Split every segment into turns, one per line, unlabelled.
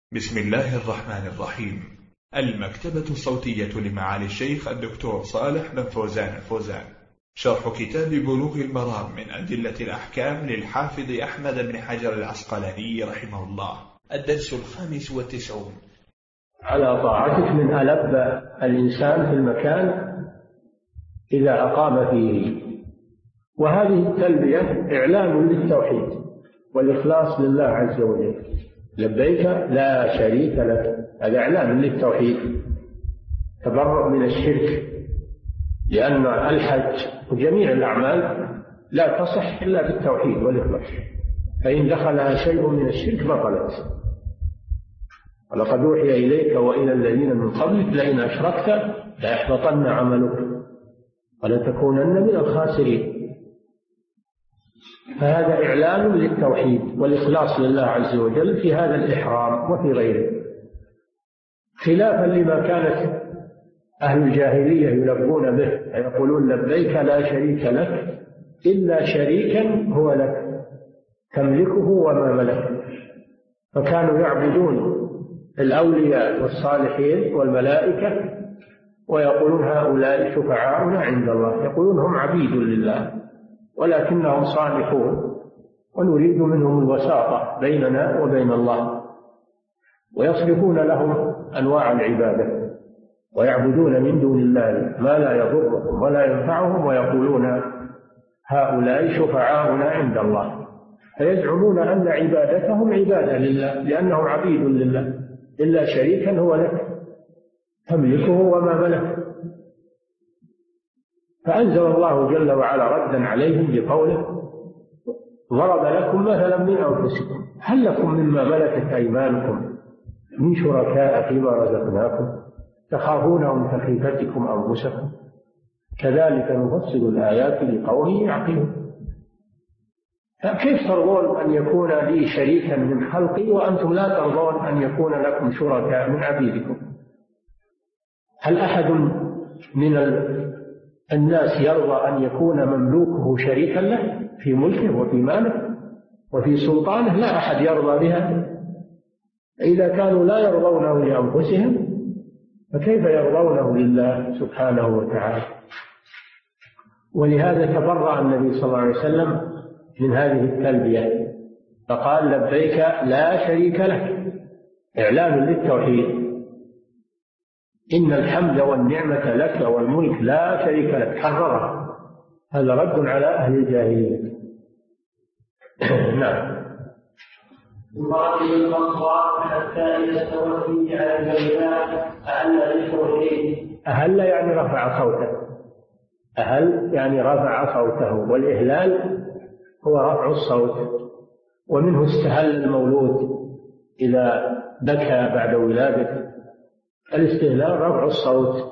بسم الله الرحمن الرحيم. المكتبة الصوتية لمعالي الشيخ الدكتور صالح بن فوزان الفوزان، شرح كتاب بلوغ المرام من أدلة الأحكام للحافظ أحمد بن حجر العسقلاني رحمه الله. الدرس 95.
على طاعتك من ألب الإنسان في المكان إذا أقام فيه. وهذه التلبية إعلان للتوحيد والإخلاص لله عز وجل. لبيك لا شريك لك، هذا إعلان للتوحيد، تبرؤ من الشرك، لأن الحج وجميع الأعمال لا تصح إلا بالتوحيد والإخلاص، فإن دخلها شيء من الشرك بطلت. ولقد أوحي إليك وإلى الذين من قبلك لئن أشركت ليحبطن عملك ولتكونن من الخاسرين. فهذا إعلان للتوحيد والإخلاص لله عز وجل في هذا الإحرام وفي غيره، خلافا لما كانت أهل الجاهلية يلبون به، يقولون لبيك لا شريك لك إلا شريكا هو لك تملكه وما ملك. فكانوا يعبدون الأولياء والصالحين والملائكة ويقولون هؤلاء شفعاؤنا عند الله، يقولون هم عبيد لله ولكنهم صالحون ونريد منهم الوساطة بيننا وبين الله، ويصرفون لهم أنواع العبادة ويعبدون من دون الله ما لا يضرهم ولا ينفعهم، ويقولون هؤلاء شفعاؤنا عند الله، فيزعمون أن عبادتهم عبادة لله لأنهم عبيد لله. إلا شريكا هو لك تملكه وما ملك. فأنزل الله جل وعلا ردا عليهم بقوله ضرب لكم مثلا من أنفسكم هل لكم مما ملكت أيمانكم من شركاء فيما رزقناكم تخافونهم كخيفتكم أنفسكم كذلك نفصل الآيات لقوم يعقلون. كيف ترضون أن يكون لي شريكا من خلقي وأنتم لا ترضون أن يكون لكم شركاء من عبيدكم؟ هل أحد من الناس يرضى أن يكون مملوكه شريكا له في ملكه وفي ماله وفي سلطانه؟ لا أحد يرضى بها. إذا كانوا لا يرضونه لأنفسهم فكيف يرضونه لله سبحانه وتعالى؟ ولهذا تبرأ النبي صلى الله عليه وسلم من هذه التلبية فقال لبيك لا شريك لك، إعلان للتوحيد. إن الحمد والنعمة لك والملك لا شريك لك، حرره. هذا رد على أهل الجاهلية. نعم. أهل يعني رفع صوته، أهل يعني رفع صوته، والإهلال هو رفع الصوت، ومنه استهل المولود إذا بكى بعد ولادته. الاستهلال رفع الصوت.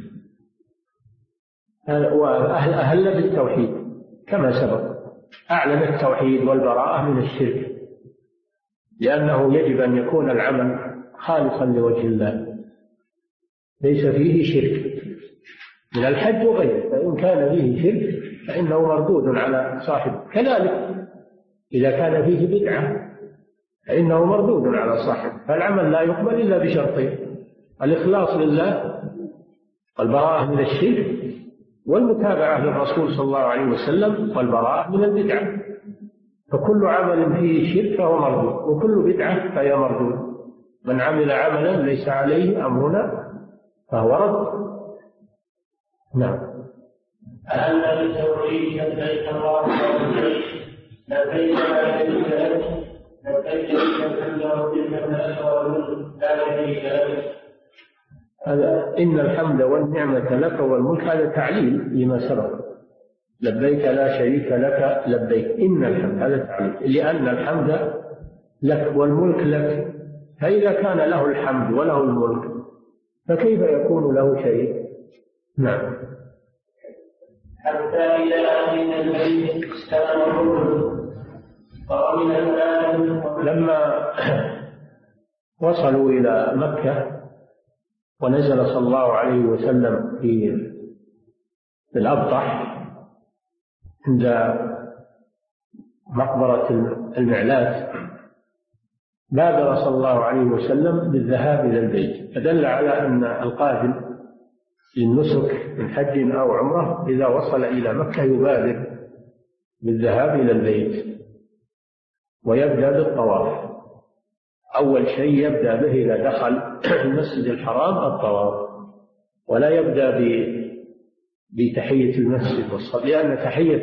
وأهل بالتوحيد كما سبق، أعلن التوحيد والبراءة من الشرك، لأنه يجب أن يكون العمل خالصا لوجه الله ليس فيه شرك من الحج وغيره، فإن كان فيه شرك فإنه مردود على صاحبه. كذلك إذا كان فيه بدعة فإنه مردود على صاحبه. فالعمل لا يقبل إلا بشرطين: الإخلاص لله والبراءة من الشرك والمتابعة للرسول صلى الله عليه وسلم والبراءة من البدعة. فكل عمل فيه شرك فهو مردود، وكل بدعة فهي مردود. من عمل عملا ليس عليه أمرنا فهو رد. نعم.
أهل بالتوحيد لبيك اللهم لبيك لبيك لا شريك لك لبيك الحمد والنعمة والملك لا شريك لك.
هذا إن الحمد والنعمة لك والملك هذا تعليل لما سبق. لبيك لا شريك لك لبيك إن الحمد، هذا تعليل لأن الحمد لك والملك لك. فإذا كان له الحمد وله الملك فكيف يكون له شريك؟ نعم.
حتى إذا أمن البيت استلموا ومن
لما وصلوا إلى مكة ونزل صلى الله عليه وسلم في الأبطح عند مقبرة المعلات، بادر صلى الله عليه وسلم بالذهاب إلى البيت، فدل على أن القادم للنسك من حج أو عمرة إذا وصل إلى مكة يبادر بالذهاب إلى البيت ويبدأ بالطواف. أول شيء يبدأ به إذا دخل المسجد الحرام الطواف، ولا يبدأ بتحية المسجد والصلاة، لأن تحية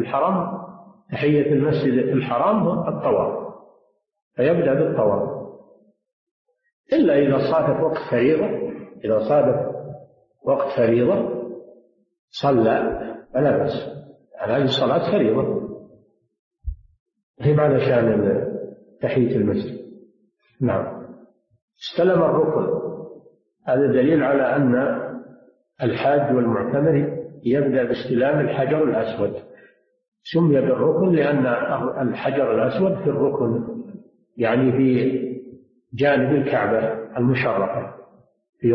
المسجد الحرام هو الطواف، فيبدأ بالطواف إلا إذا صادف وقت فريضة. إذا صادف وقت فريضة صلى فلا بأس، هذه الصلاة فريضة هي معنى شأن تحية المسجد. نعم. استلم الركن، هذا دليل على أن الحاج والمعتمر يبدأ باستلام الحجر الأسود. سمي بالركن لأن الحجر الأسود في الركن، يعني في جانب الكعبة المشرفة، في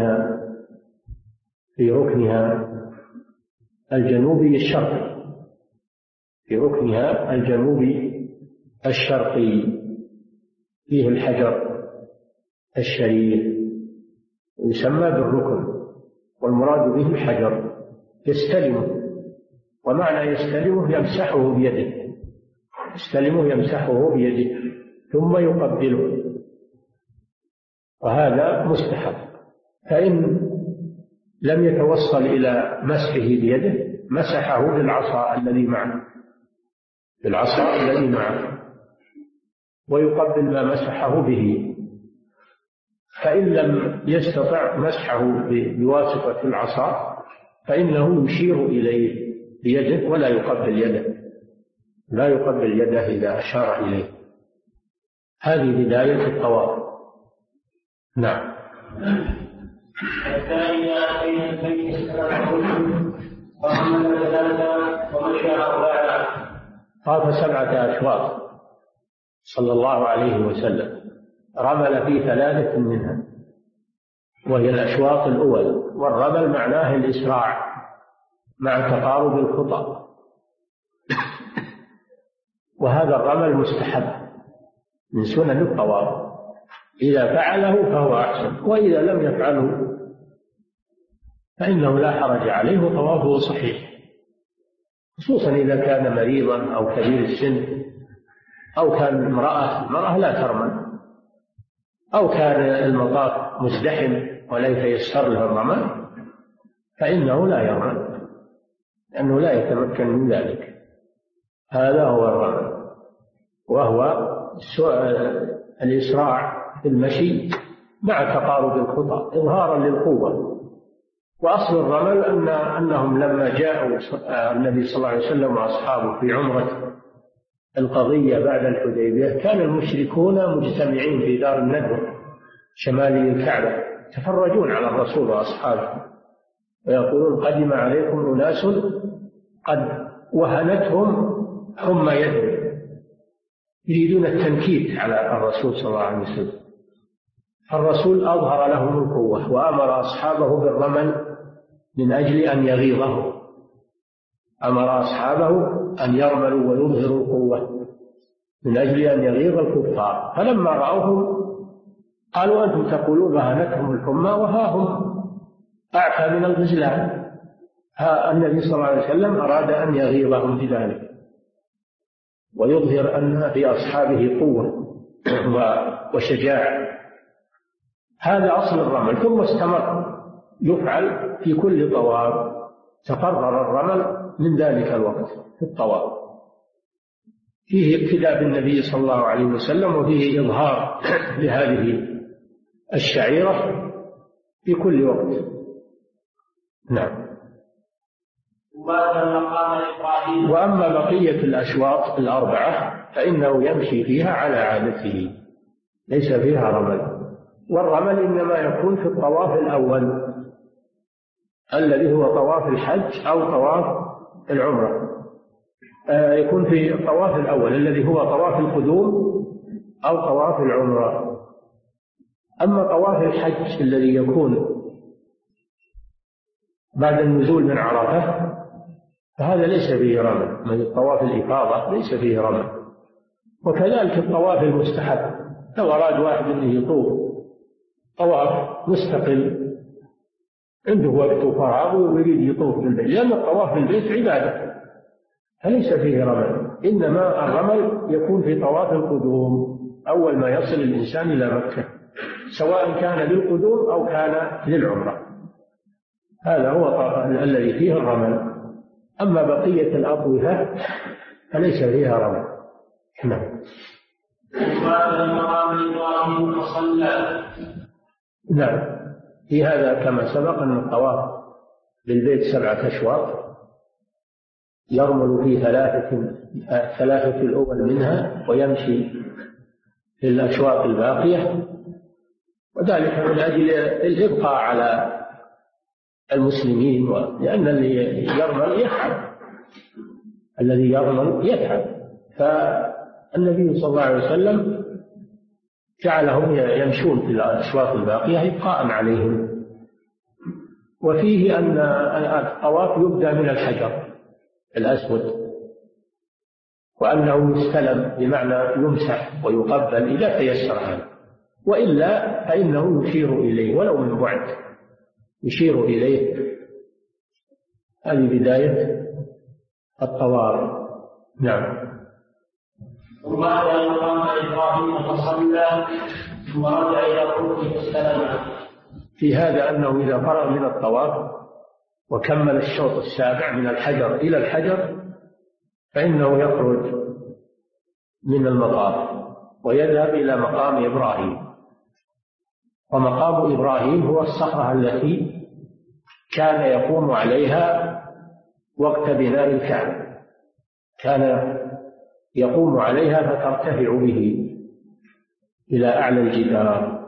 ركنها الجنوبي الشرقي، في ركنها الجنوبي الشرقي فيه الحجر الشريف يسمى بالركن، والمراد به الحجر. يستلمه، ومعنى يستلمه يمسحه بيده، يستلمه يمسحه بيده ثم يقبله، وهذا مستحب. فإن لم يتوصل إلى مسحه بيده مسحه بالعصا الذي معه ويقبل ما مسحه به. فإن لم يستطع مسحه بواسطة العصا فإنه يشير إليه بيده ولا يقبل يده، لا يقبل يده إذا أشار إليه. هذه بداية الطواف. نعم.
الثاني بين البيت وحمل ثلاثة ومشى أربعة.
طاف 7 أشواط صلى الله عليه وسلم، رمل في 3 منها، وهي الأشواط الأول. والرمل معناه الإسراع مع تقارب الخطى، وهذا الرمل مستحب من سنن الطواف، إذا فعله فهو أحسن، وإذا لم يفعله فإنه لا حرج عليه وطوافه صحيح، خصوصا إذا كان مريضا أو كبير السن أو كان المرأة لا ترمل، أو كان المطاف مزدحم ولا يتيسر له الرمل فإنه لا يرمل لأنه لا يتمكن من ذلك. هذا هو الرمل، وهو الإسراع في المشي مع تقارب الخطى إظهارا للقوة. وأصل الرمل أنهم لما جاءوا النبي صلى الله عليه وسلم وأصحابه في عمرة القضية بعد الحديبية كان المشركون مجتمعين في دار الندوة شمالي الكعبة يتفرجون على الرسول وأصحابه ويقولون قدم عليكم أناس قد وهنتهم حمى يدهم، يريدون التنكيت على الرسول صلى الله عليه وسلم. فالرسول أظهر لهم القوة وأمر أصحابه بالرمل من أجل أن يغيظهم، أمر أصحابه أن يرملوا ويظهروا القوة من أجل أن يغيظ الكفار. فلما رأوهم قالوا أنتم تقولون وهنتهم الحمى وها هم أعفى من الغزلان. النبي صلى الله عليه وسلم أراد أن يغيظهم بذلك ويظهر أن في أصحابه قوة وشجاعة. هذا أصل الرمل، ثم استمر يفعل في كل طواف، تقرر الرمل من ذلك الوقت في الطواف، فيه اقتداء بالنبي صلى الله عليه وسلم وفيه إظهار لهذه الشعيرة في كل وقت. نعم. وأما بقية الأشواط 4 فإنه يمشي فيها على عادته ليس فيها رمل. والرمل إنما يكون في الطواف الأول الذي هو طواف الحج أو طواف العمرة، يكون في الطواف الأول الذي هو طواف القدوم أو طواف العمرة. أما طواف الحج الذي يكون بعد النزول من عرفة فهذا ليس فيه رمل، من طواف الإفاضة ليس فيه رمل. وكذلك الطواف المستحب لو أراد واحد أنه يطوف طواف مستقل، عنده وقت وفراغ ويريد يطوف بالبيت، لأن الطواف بالبيت عبادة فليس فيه رمل، إنما الرمل يكون في طواف القدوم أول ما يصل الإنسان إلى مكة، سواء كان للقدوم أو كان للعمرة، هذا هو الذي فيه الرمل. أما بقية الأطوفة فليس فيها رمل. نعم. نعم، في هذا كما سبق أن الطواف بالبيت 7 أشواط يرمل في ثلاثة الأول منها ويمشي في الأشواط الباقية، وذلك من أجل الإبقاء على المسلمين، لأن الذي يرمل يتعب، فالنبي صلى الله عليه وسلم جعلهم يمشون في الأشواط الباقية إبقاء عليهم. وفيه أن الطواف يبدأ من الحجر الأسود، وأنه يستلم بمعنى يمسح ويقبل إذا تيسر هذا، وإلا فإنه يشير إليه ولو من بعد، يشير إليه. هذه بداية الطواف. نعم.
ثم أتى مقام إبراهيم فصلى ثم رجع إلى الركن فاستلم.
في هذا أنه إذا فرغ من الطواف وكمل الشوط السابع من الحجر إلى الحجر فإنه يخرج من المطاف ويذهب إلى مقام إبراهيم. ومقام إبراهيم هو الصخرة التي كان يقوم عليها وقت بناء الكعبة، كان يقوم عليها فترتفع به إلى أعلى الجدار،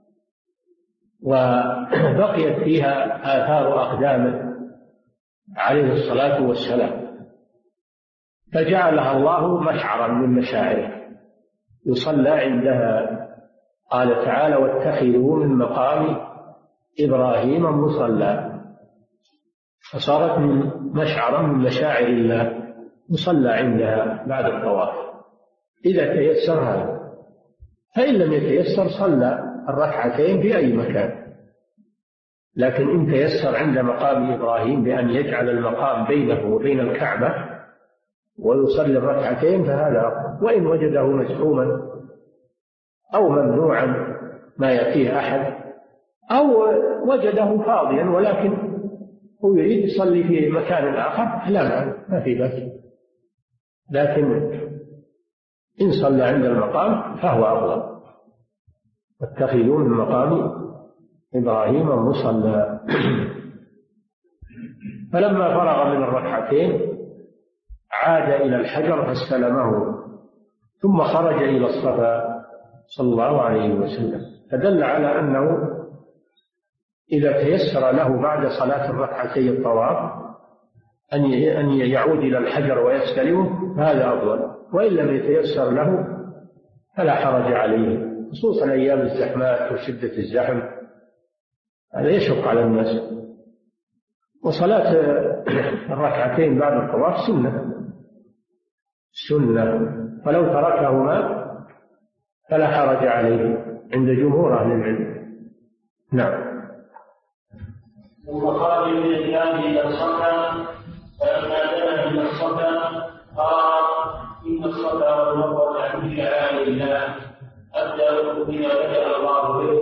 وبقيت فيها آثار أقدامه عليه الصلاة والسلام، فجعلها الله مشعرا من مشاعره يصلى عندها. قال تعالى: واتخذوا من مقام إبراهيم مصلى، فصارت من مشعرا من مشاعر الله يصلى عندها بعد الطواف إذا تيسر هذا، فإن لم يتيسر صلى الركعتين في أي مكان. لكن إن تيسر عند مقام إبراهيم بأن يجعل المقام بينه وبين الكعبة ويصلي الركعتين فهذا أفضل. وإن وجده مزحوما أو ممنوعا ما يأتيه أحد، أو وجده فاضيا ولكن هو يريد يصلي في مكان آخر، لا ما في بأس، لكن إن صلى عند المقام فهو أفضل. واتخذوا من مقام إبراهيم مصلى. فلما فرغ من الركعتين عاد إلى الحجر فاستلمه، ثم خرج إلى الصفا صلى الله عليه وسلم، فدل على أنه إذا تيسر له بعد صلاة الركعتي الطواف أن يعود إلى الحجر ويستلمه هذا أفضل، وإن لم يتيسر له فلا حرج عليه، خصوصا أيام الزحمات وشدة الزحم، هذا يشق على الناس. وصلاة الركعتين بعد الطواف سنة، فلو تركهما فلا حرج عليه عند جمهور أهل العلم. نعم.
ثم خرج من الكعبة إلى الصفا، فلما دنا إلى الصفا قال: إن الصفا والمروة من شعائر الله، أبدأ بما بدأ الله به.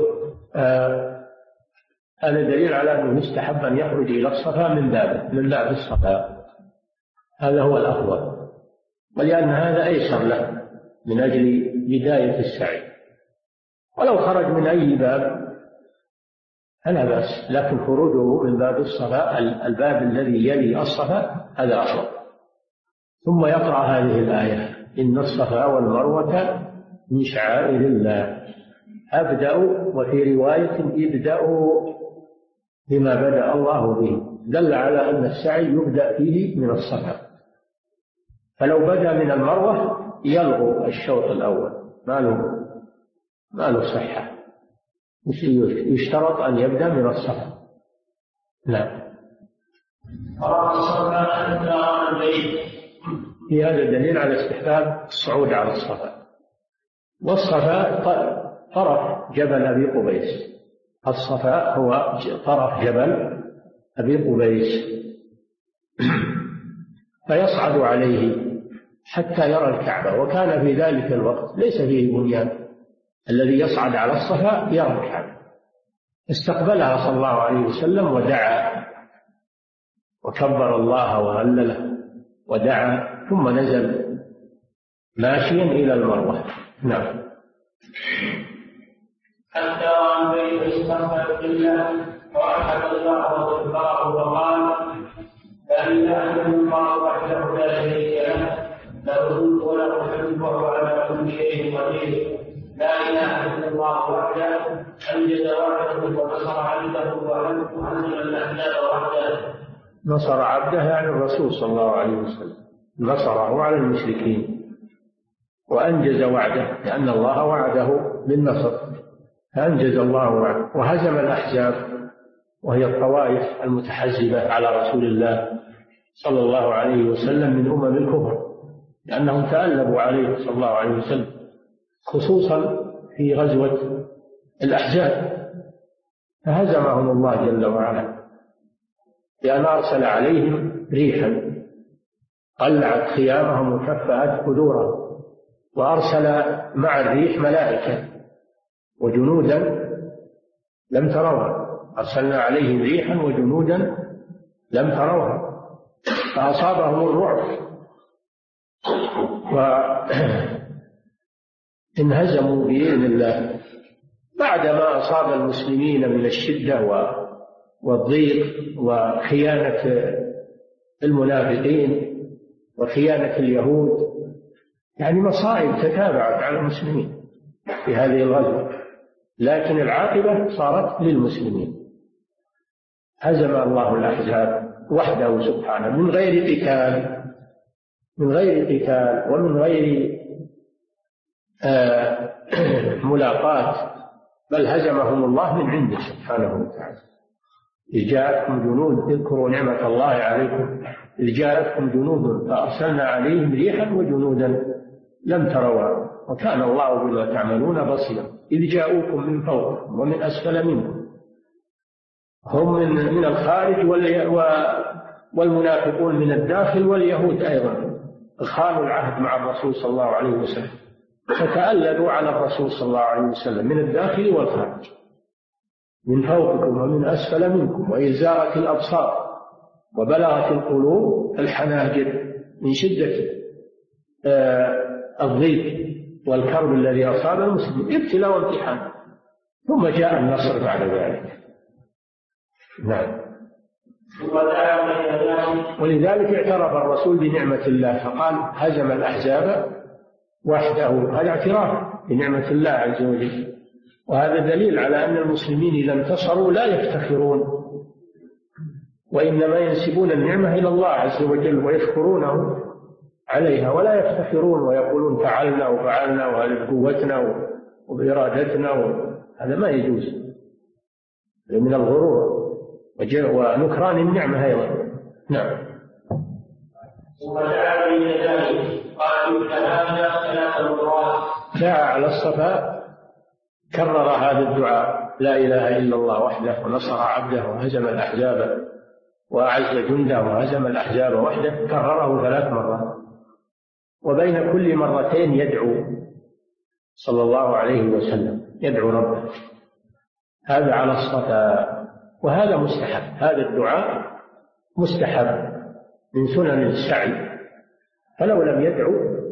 هذا دليل على أنه يستحب أن يخرج إلى الصفا من باب الصفا، هذا هو الأفضل، ولأن هذا أيسر له من أجل بداية السعي. ولو خرج من أي باب فلا بأس، لكن خروجه من باب الصفا الباب الذي يلي الصفا هذا أفضل. ثم يقرأ هذه الآية: إن الصفا والمروة من شعائر الله، أبدأ، وفي رواية ابدأوا بما بدأ الله به، دل على أن السعي يبدأ فيه من الصفا. فلو بدأ من المروة يلغو الشوط الأول، ما له صحة، يشترط أن يبدأ من الصفا. نعم. في هذا دليل على استحباب الصعود على الصفا، والصفاء طرف جبل أبي قبيس. الصفاء هو طرف جبل أبي قبيس فيصعد عليه حتى يرى الكعبة، وكان في ذلك الوقت ليس فيه بنيان، الذي يصعد على الصفاء يرى الكعبة. استقبلها صلى الله عليه وسلم ودعا وكبر الله وهلله ودعا، ثم نزل ماشيا إلى المروة. نعم.
حتى عن بيت استقبل بالله وأحد الله وذكره فقال: لا إله إلا الله وحده لا شريك له، له الملك وله الحمد وهو على كل شيء قدير. لا إله إلا الله وحده أنجز وعده ونصر عبده وهزم الأحزاب وحده.
نصر عبده يعني الرسول صلى الله عليه وسلم، نصره على المشركين وأنجز وعده، لأن الله وعده بالنصر فأنجز الله وعده، وهزم الأحزاب وهي الطوائف المتحزبة على رسول الله صلى الله عليه وسلم من أمم الكفر، لأنهم تألبوا عليه صلى الله عليه وسلم، خصوصا في غزوة الأحزاب، فهزمهم الله جل وعلا لأن أرسل عليهم ريحا قلعت خيامهم وكفأت قدورهم، وأرسل مع الريح ملائكة وجنودا لم تروها، أرسلنا عليهم ريحا وجنودا لم تروها فأصابهم الرعب وانهزموا بإذن الله. بعدما أصاب المسلمين من الشدة والضيق وخيانة المنافقين وخيانة اليهود، يعني مصائب تتابعت على المسلمين في هذه الغزوة، لكن العاقبة صارت للمسلمين. هزم الله الأحزاب وحده سبحانه من غير قتال ومن غير ملاقات، بل هزمهم الله من عنده سبحانه وتعالى. إذ جاءتكم جنود، اذكروا نعمة الله عليكم إذ جاءتكم جنود فأرسلنا عليهم ريحا وجنودا لم تروا وكان الله بما تعملون بصيرا. إذ جاءوكم من فوقكم ومن أسفل منكم، هم من الخارج والمنافقون من الداخل، واليهود أيضا خانوا العهد مع الرسول صلى الله عليه وسلم، فتألدوا على الرسول صلى الله عليه وسلم من الداخل والخارج، من فوقكم ومن أسفل منكم، وإذ زاغت الأبصار وبلغت القلوب الحناجر من شدة الضيق والكرب الذي أصاب المسلمين، ابتلاء وامتحان، ثم جاء النصر بعد ذلك. نعم. ولذلك اعترف الرسول بنعمة الله فقال: هزم الأحزاب وحده. هذا اعتراف بنعمة الله عز وجل، وهذا دليل على أن المسلمين إذا انتصروا لا يفتخرون، وإنما ينسبون النعمة إلى الله عز وجل ويشكرونه عليها، ولا يفتخرون ويقولون فعلنا وفعلنا وهذه قوتنا وبإرادتنا، هذا ما يجوز، من الغرور ونكران النعمة أيضا. نعم.
ودعا بين ذلك قال: هذا 3 مرات.
دعا على الصفا، كرر هذا الدعاء: لا إله إلا الله وحده ونصر عبده وهزم الأحزاب وأعز جنده وهزم الأحزاب وحده، كرره 3 مرات، وبين كل مرتين يدعو صلى الله عليه وسلم، يدعو ربه. هذا على الصفا، وهذا مستحب، هذا الدعاء مستحب من سنن السعي، فلو لم يدعو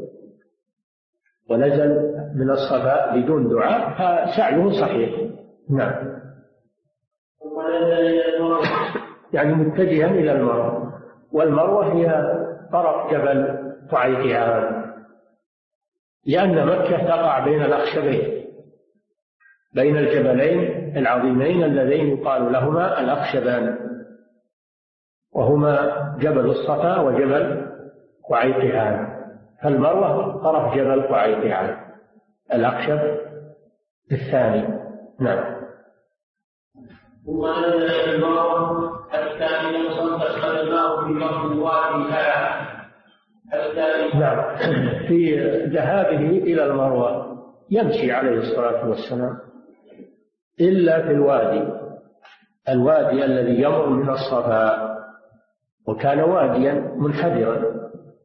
ونزل من الصفا بدون دعاء فسعيه صحيح. نعم. يعني متجها إلى المروة، والمروة هي طرف جبل طعيقعان، لأن مكة تقع بين الأخشبين، بين الجبلين العظيمين اللذين يقال لهما الأخشبان، وهما جبل الصفا وجبل قعيقعان، فالمروة طرف جبل قعيقعان، الأخشب الثاني. نعم.
ثم نزل إلى المروة حتى إذا صدق الماء في بطن الوادي
نعم. في ذهابه إلى المروة يمشي عليه الصلاة والسلام إلا في الوادي الذي يمر من الصفا، وكان واديا منحدرا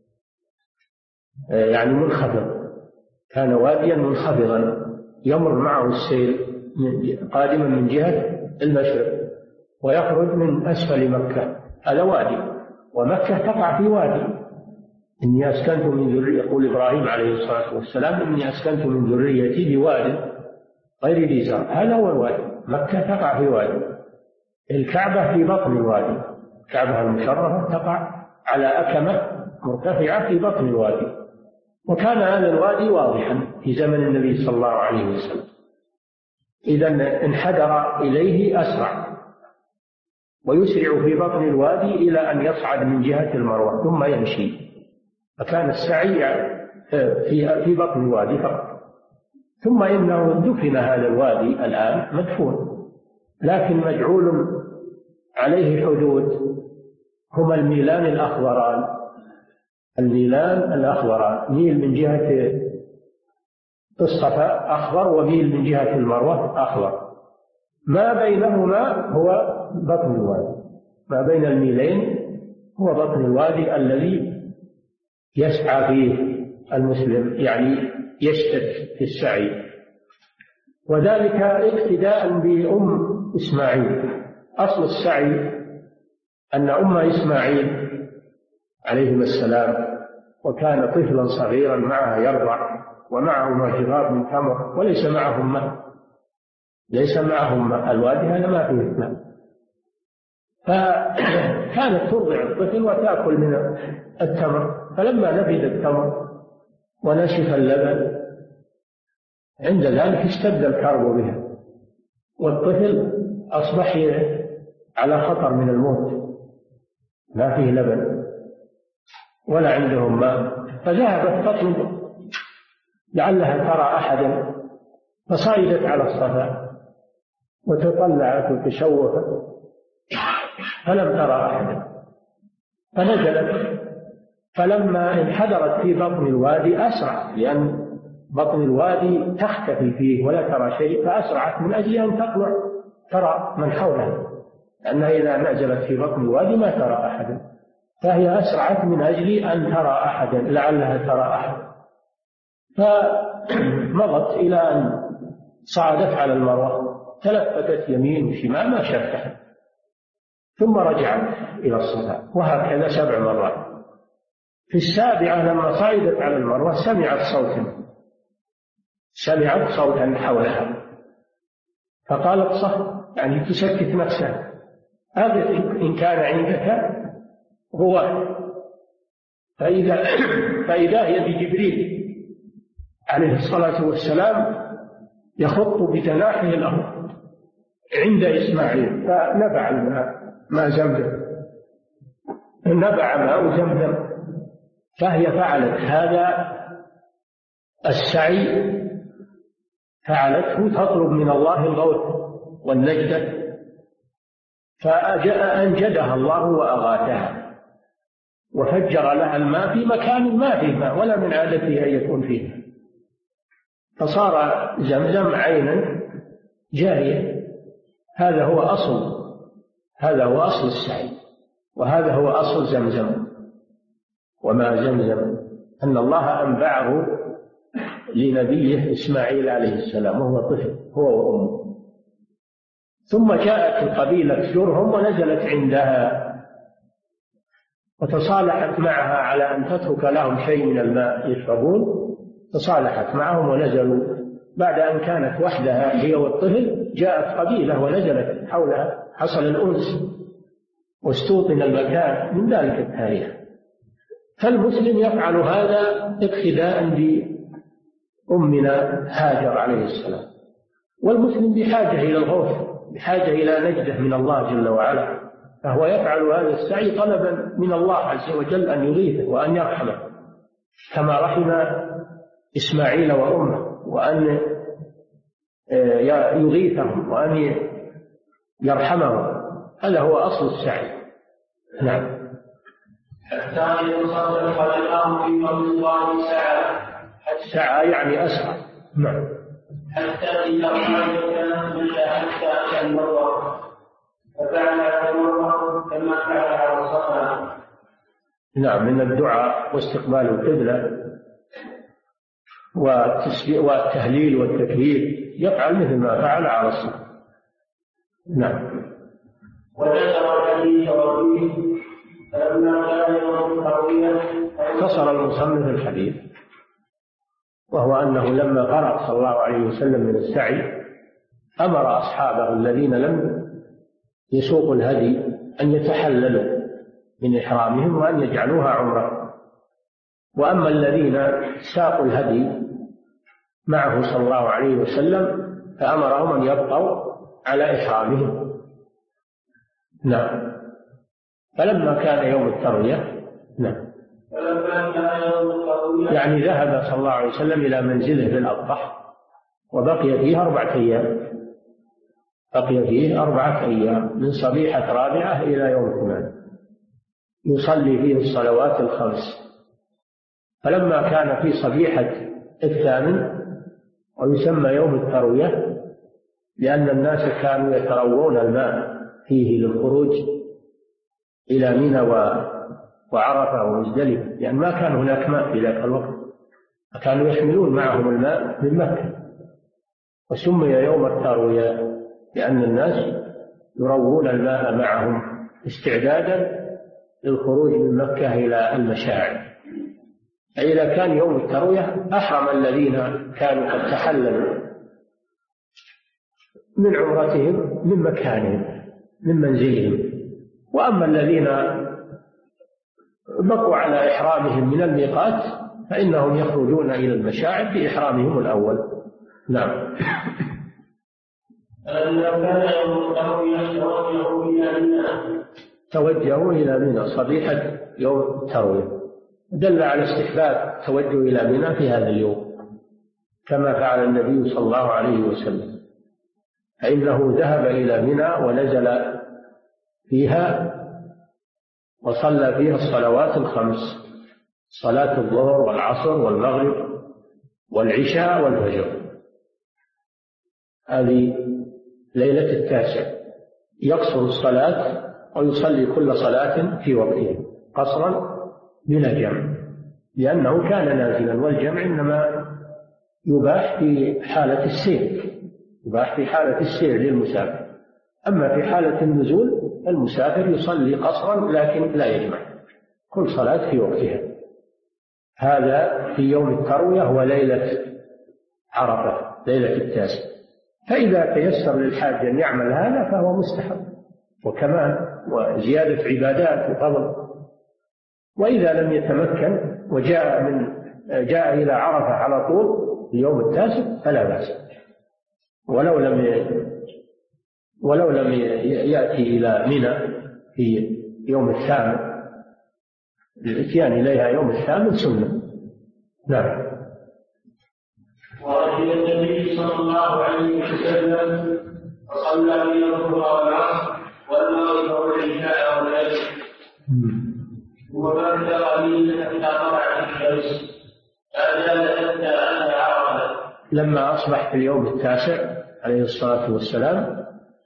يعني منخفض، كان واديا منخفضا يمر معه السيل قادما من جهة المشرق ويخرج من أسفل مكة، هذا وادي، ومكة تقع في وادي. إني أسكنت من ذريتي، يقول إبراهيم عليه الصلاة والسلام إني أسكنت من ذريتي بواد غير ذي زرع، هذا هو الوادي، مكة تقع في وادي. الكعبة في بطن الوادي، الكعبة المشرفة تقع على أكمة مرتفعة في بطن الوادي، وكان هذا الوادي واضحا في زمن النبي صلى الله عليه وسلم. إذا انحدر إليه أسرع ويسرع في بطن الوادي إلى أن يصعد من جهة المروة ثم يمشي، فكان السعي في بطن الوادي فقط. ثم إنه دفن هذا الوادي الآن مدفون، لكن مجعول عليه حدود، هما الميلان الأخضران، الميلان الأخضران، ميل من جهة الصفا أخضر وميل من جهة المروة أخضر، ما بينهما هو بطن الوادي، ما بين الميلين هو بطن الوادي الذي يسعى فيه المسلم، يعني يشتد في السعي. وذلك اقتداء بأم إسماعيل. أصل السعي أن أم إسماعيل عليهما السلام، وكان طفلا صغيرا معها يرضع ومعه جراب من تمر وليس معهم ماء، ليس معهم ماء، الوادي هذا ما فيه ماء، فكانت ترضع الطفل وتأكل من التمر، فلما نفد التمر ونشف اللبن عند ذلك اشتد الكرب بها، والطفل أصبح على خطر من الموت، ما فيه لبن ولا عندهم ماء، فذهبت تطلب لعلها ترى أحدا، فصعدت على الصفا وتطلعت وتشوفت فلم ترى أحدا، فنزلت، فلما انحدرت في بطن الوادي أسرع، لأن بطن الوادي تختفي فيه ولا ترى شيء، فأسرعت من أجل أن تطلع ترى من حولها، لأنها إذا نزلت في بطن الوادي ما ترى أحدا، فهي أسرعت من أجل أن ترى أحدا، لعلها ترى أحدا، فمضت إلى أن صعدت على المروة، تلفتت يمين وشمال ما شافت أحد، ثم رجعت إلى الصفا، وهكذا 7 مرات. في السابعة لما صعدت على المروة سمعت صوتا حولها، فقالت صح، يعني تسكت نفسها، هذا إن كان عندك غواه، فإذا هي بجبريل عليه الصلاة والسلام يخط بجناحه الأرض عند إسماعيل، فنبع ماء زمزم، نبع ماء زمزم، فهي فعلت هذا السعي، فعلته تطلب من الله الغوث والنجدة، فأنجدها الله وأغاثها وفجر لها الماء في مكان ما فيه ماء ولا من عادته أن يكون فيه، فصار زمزم عينا جارية. هذا هو أصل السعي، وهذا هو أصل زمزم. وما زمزم أن الله أنبعه لنبيه إسماعيل عليه السلام وهو طفل هو وأمه، ثم جاءت قبيلة جرهم ونزلت عندها وتصالحت معها على أن تترك لهم شيء من الماء يشربون، تصالحت معهم ونزلوا، بعد أن كانت وحدها هي والطفل جاءت قبيلة ونزلت حولها، حصل الأنس واستوطن المكان من ذلك التاريخ. فالمسلم يفعل هذا اقتداء بأمنا هاجر عليه السلام، والمسلم بحاجة إلى الغوث، بحاجة إلى نجدة من الله جل وعلا، فهو يفعل هذا السعي طلبا من الله عز وجل أن يغيثه وأن يرحمه، كما رحم إسماعيل وأمه، وأن يغيثهم وأن يرحمهم، هذا هو أصل السعي. نعم.
الثاني صدق الأمر في فضل الله سعى
يعني أسرع. نعم.
حتى إذا خرج مشى حتى أتى المروة ففعل على المروة كما فعل على الصفا.
نعم، من الدعاء واستقبال القبلة والتهليل والتكبير يفعل مثل ما فعل على الصفا. نعم.
وذكر الحديث وفيه فلما كان يوم التروية
اختصر المصنف الحديث، وهو أنه لما فرغ صلى الله عليه وسلم من السعي أمر أصحابه الذين لم يسوقوا الهدي أن يتحللوا من إحرامهم وأن يجعلوها عمرة، وأما الذين ساقوا الهدي معه صلى الله عليه وسلم فأمرهم أن يبقوا على إحرامهم. نعم. فلما كان يوم التروية، نعم، يعني ذهب صلى الله عليه وسلم إلى منزله في الأضحى وبقي فيه 4 أيام، بقي فيه 4 أيام من صبيحة 4 إلى يوم 8 يصلي فيه الصلوات ال5. فلما كان في صبيحة 8 ويسمى يوم التروية لأن الناس كانوا يتروون الماء فيه للخروج إلى منى وعرفة ومزدلفة، لأن ما كان هناك ماء في ذاك الوقت، فكانوا يحملون معهم الماء من مكة، وسمي يوم التروية لأن الناس يروون الماء معهم استعدادا للخروج من مكة إلى المشاعر. فإذا كان يوم التروية أحرم الذين كانوا قد تحللوا من عمرتهم من مكانهم من منزلهم، وأما الذين بقوا على إحرامهم من الميقات فإنهم يخرجون إلى المشاعر بإحرامهم الأول. نعم. توجهوا إلى منى صبيحة يوم التروية، دل على استحباب توجه إلى منى في هذا اليوم كما فعل النبي صلى الله عليه وسلم، فإنه ذهب إلى منى ونزل فيها وصلى فيها الصلوات ال5، صلاة الظهر والعصر والمغرب والعشاء والفجر. هذه ليلة 9 يقصر الصلاة ويصلي كل صلاة في وقتها قصرا بلا جمع، لأنه كان نازلا، والجمع إنما يباح في حالة السير، يباح في حالة السير للمسافر، أما في حالة النزول المسافر يصلي قصرا لكن لا يجمع، كل صلاة في وقتها. هذا في يوم التروية هو ليلة عرفة، ليلة 9. فإذا تيسر للحاج أن يعمل هذا فهو مستحب وكمان وزيادة عبادات وفضل. وإذا لم يتمكن جاء إلى عرفة على طول اليوم 9 فلا بأس، ولو لم يأتي إلى منى في يوم 8 الإتيان إليها يوم 8 سنة. نعم.
ورجل النبي صلى الله عليه وسلم وصلى بين الظهر والعصر والمغرب والعشاء والفجر وبعد قليلا حتى طلعت الشمس فأجال حتى أتى عرفة.
لما أصبح في اليوم 9 عليه الصلاة والسلام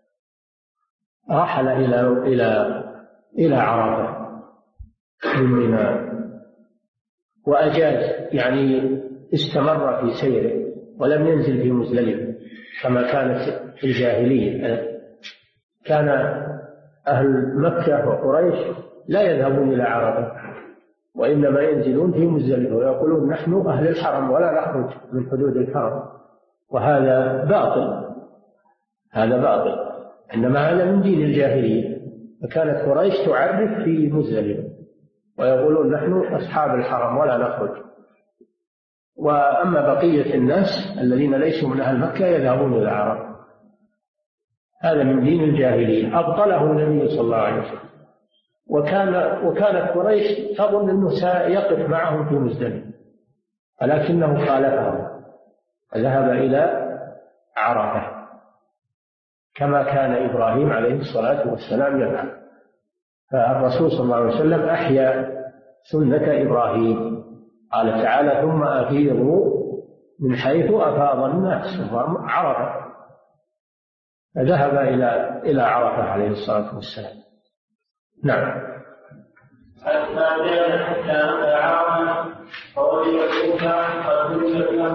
رحل إلى عرفة من منى وأجاز، يعني استمر في سيره ولم ينزل في مزدلفة كما كانت في الجاهلية. كان أهل مكة وقريش لا يذهبون إلى عرفة وإنما ينزلون في مزدلفة ويقولون نحن أهل الحرم ولا نخرج من حدود الحرم، وهذا باطل، هذا باطل، إنما هذا من دين الجاهلية. فكانت قريش تعرف في مزدلفة ويقولون نحن أصحاب الحرم ولا نخرج، وأما بقية الناس الذين ليسوا من أهل مكة يذهبون إلى عرفة. هذا من دين الجاهلية أبطله النبي صلى الله عليه وسلم. وكانت قريش تظن أنه سيقف معهم في مزدلفة، ولكنه خالفهم وذهب إلى عرفة كما كان إبراهيم عليه الصلاة والسلام يفعل. فالرسول صلى الله عليه وسلم أحيا سنة إبراهيم، قال تعالى ثم أفيضوا من حيث أفاض الناس عرفة، فذهب إلى عرفة عليه الصلاة والسلام. نعم.
حتى جاء حتى أتى عرفة فوجد الكوفة قد وجد له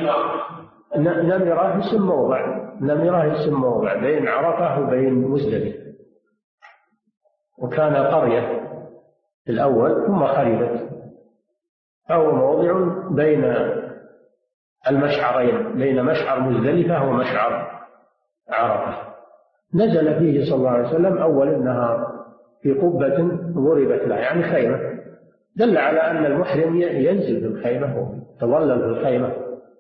نمرة اسم موضع بين عرفة وبين مزدلفة، وكان قرية في الأول ثم خربت، أو موضع بين المشعرين، بين مشعر مزدلفة ومشعر عرفة. نزل فيه صلى الله عليه وسلم أول النهار في قبة ضربت له، يعني خيمة، دل على أن المحرم ينزل في الخيمة ويتظلل في الخيمة،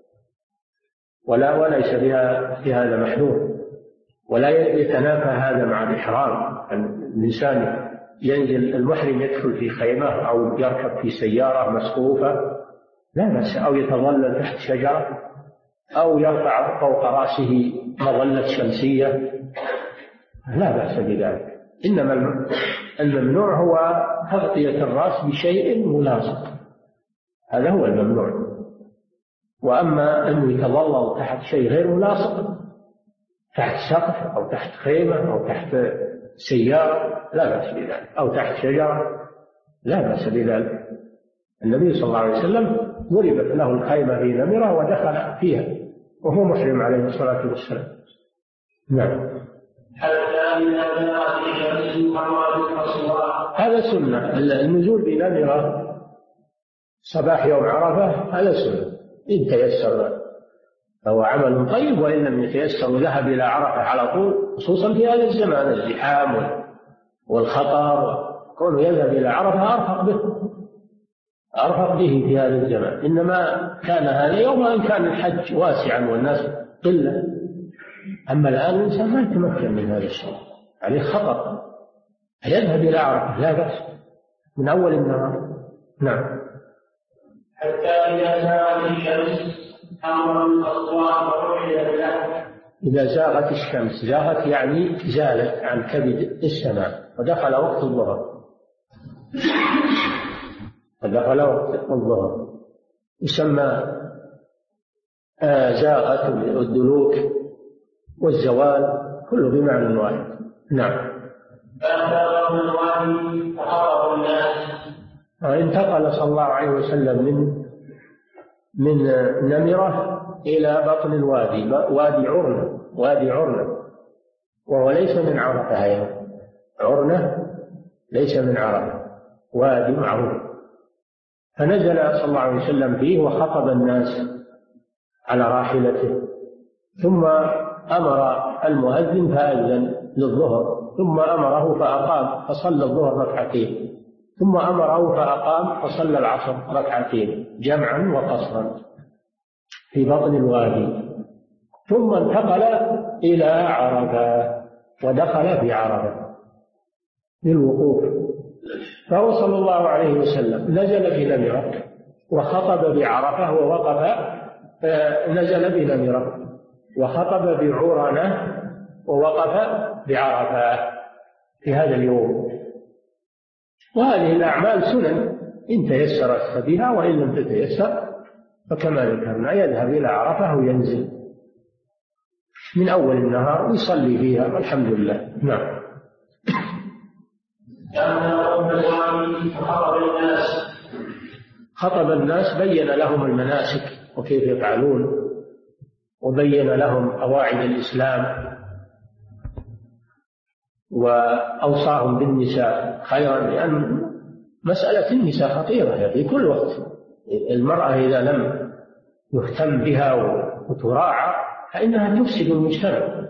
وليس في هذا محذور، ولا يتنافى هذا مع الإحرام. الإنسان ينزل، المحرم يدخل في خيمة أو يركب في سيارة مسقوفة لا بأس، أو يتظلل تحت شجرة، أو يرفع فوق رأسه مظلة شمسية، لا بأس بذلك. إنما الممنوع هو تغطية الرأس بشيء ملاصق، هذا هو الممنوع. وأما أنه يتظلل تحت شيء غير ملاصق، تحت سقف أو تحت خيمة أو تحت سيارة، لا بأس بذلك، أو تحت شجرة، لا بأس بذلك. النبي صلى الله عليه وسلم ضربت له الخيمة في نمرة ودخل فيها وهو محرم عليه الصلاة والسلام. نعم. هذا سنة، النزول بنمرة صباح يوم عرفة هذا سنة، إن تيسر فهو عمل طيب، وإن لم يتيسر وذهب إلى عرفة على طول، خصوصا في هذا الزمان الزحام والخطر، كونه يذهب إلى عرفة أرفق به في هذا الزمان. إنما كان هذا يوم أن كان الحج واسعا والناس قلة، أما الآن الإنسان ما يتمكن من هذا الشيء، عليه خطر، يذهب إلى عرفة لا بأس من أول النهار. نعم.
حتى إذا زاغت الشمس أمر الأصوات وروحي له.
إذا زاغت الشمس، زاغت يعني زالت عن كبد السماء، ودخل وقت الظهر، يسمى زاغت والدلوك والزوال كله بمعنى واحد. نعم.
فأتى من الوادي فحضروا الناس.
انتقل صلى الله عليه وسلم من نمرة إلى بطن الوادي، وادي عرنة، وهو ليس من عرفة أيضا، عرنة ليس من عرفة، وادي معروف. فنزل صلى الله عليه وسلم فيه وخطب الناس على راحلته، ثم أمر المؤذن فأذن للظهر، ثم أمره فأقام فصلى الظهر ركعتين، ثم أمره فأقام فصلى العصر ركعتين جمعا وقصرا في بطن الوادي، ثم انتقل إلى عرفة ودخل في عرفة للوقوف. فهو صلى الله عليه وسلم نزل بنمرة وخطب بعرفة ووقف، نزل بنمرة وخطب بعرنة ووقف بعرفة في هذا اليوم. وهذه الأعمال سنن إن تيسرت بها، وإن لم تتيسر فكما ذكرنا يذهب إلى عرفة وينزل من أول النهار ويصلي فيها والحمد لله. نعم. خطب الناس، بين لهم المناسك وكيف يفعلون، وبين لهم قواعد الإسلام، وأوصاهم بالنساء خيرا، لأن مسألة النساء خطيرة في كل وقت. المرأة إذا لم يهتم بها وتراعى فإنها تفسد المجتمع.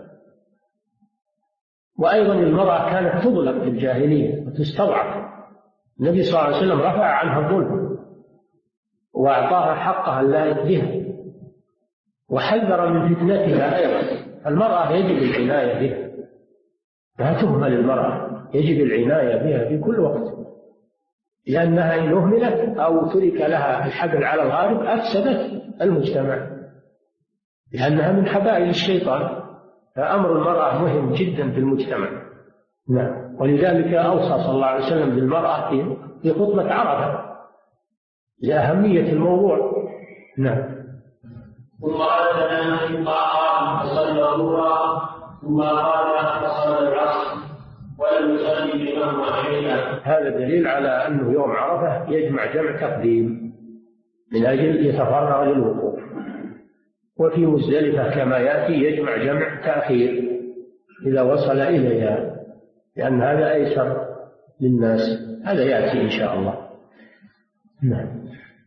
وأيضا المرأة كانت تظلم في الجاهلية وتستضعف، النبي صلى الله عليه وسلم رفع عنها الظلم وأعطاها حقها اللائق بها، وحذر من فتنتها. أيضا المرأة يجب العناية بها، لا تهمل المرأة، يجب العناية بها في كل وقت، لأنها إن أهملت أو ترك لها الحبل على الغارب أفسدت المجتمع، لأنها من حبائل الشيطان. فأمر المرأة مهم جدا في المجتمع. نعم. ولذلك أوصى صلى الله عليه وسلم بالمرأة في خطبة عرفة لأهمية الموضوع. نعم.
ثم أذن ثم أقام فصلى الظهر ثم قال فصلى العصر ولم يصلي بينهما شيئا.
هذا دليل على أنه يوم عرفة يجمع جمع تقديم من أجل يتفرغ للوقوف، وفي مزدلفة كما يأتي يجمع جمع تأخير إذا وصل إليها، لأن هذا أيسر للناس. هذا يأتي إن شاء الله. نعم.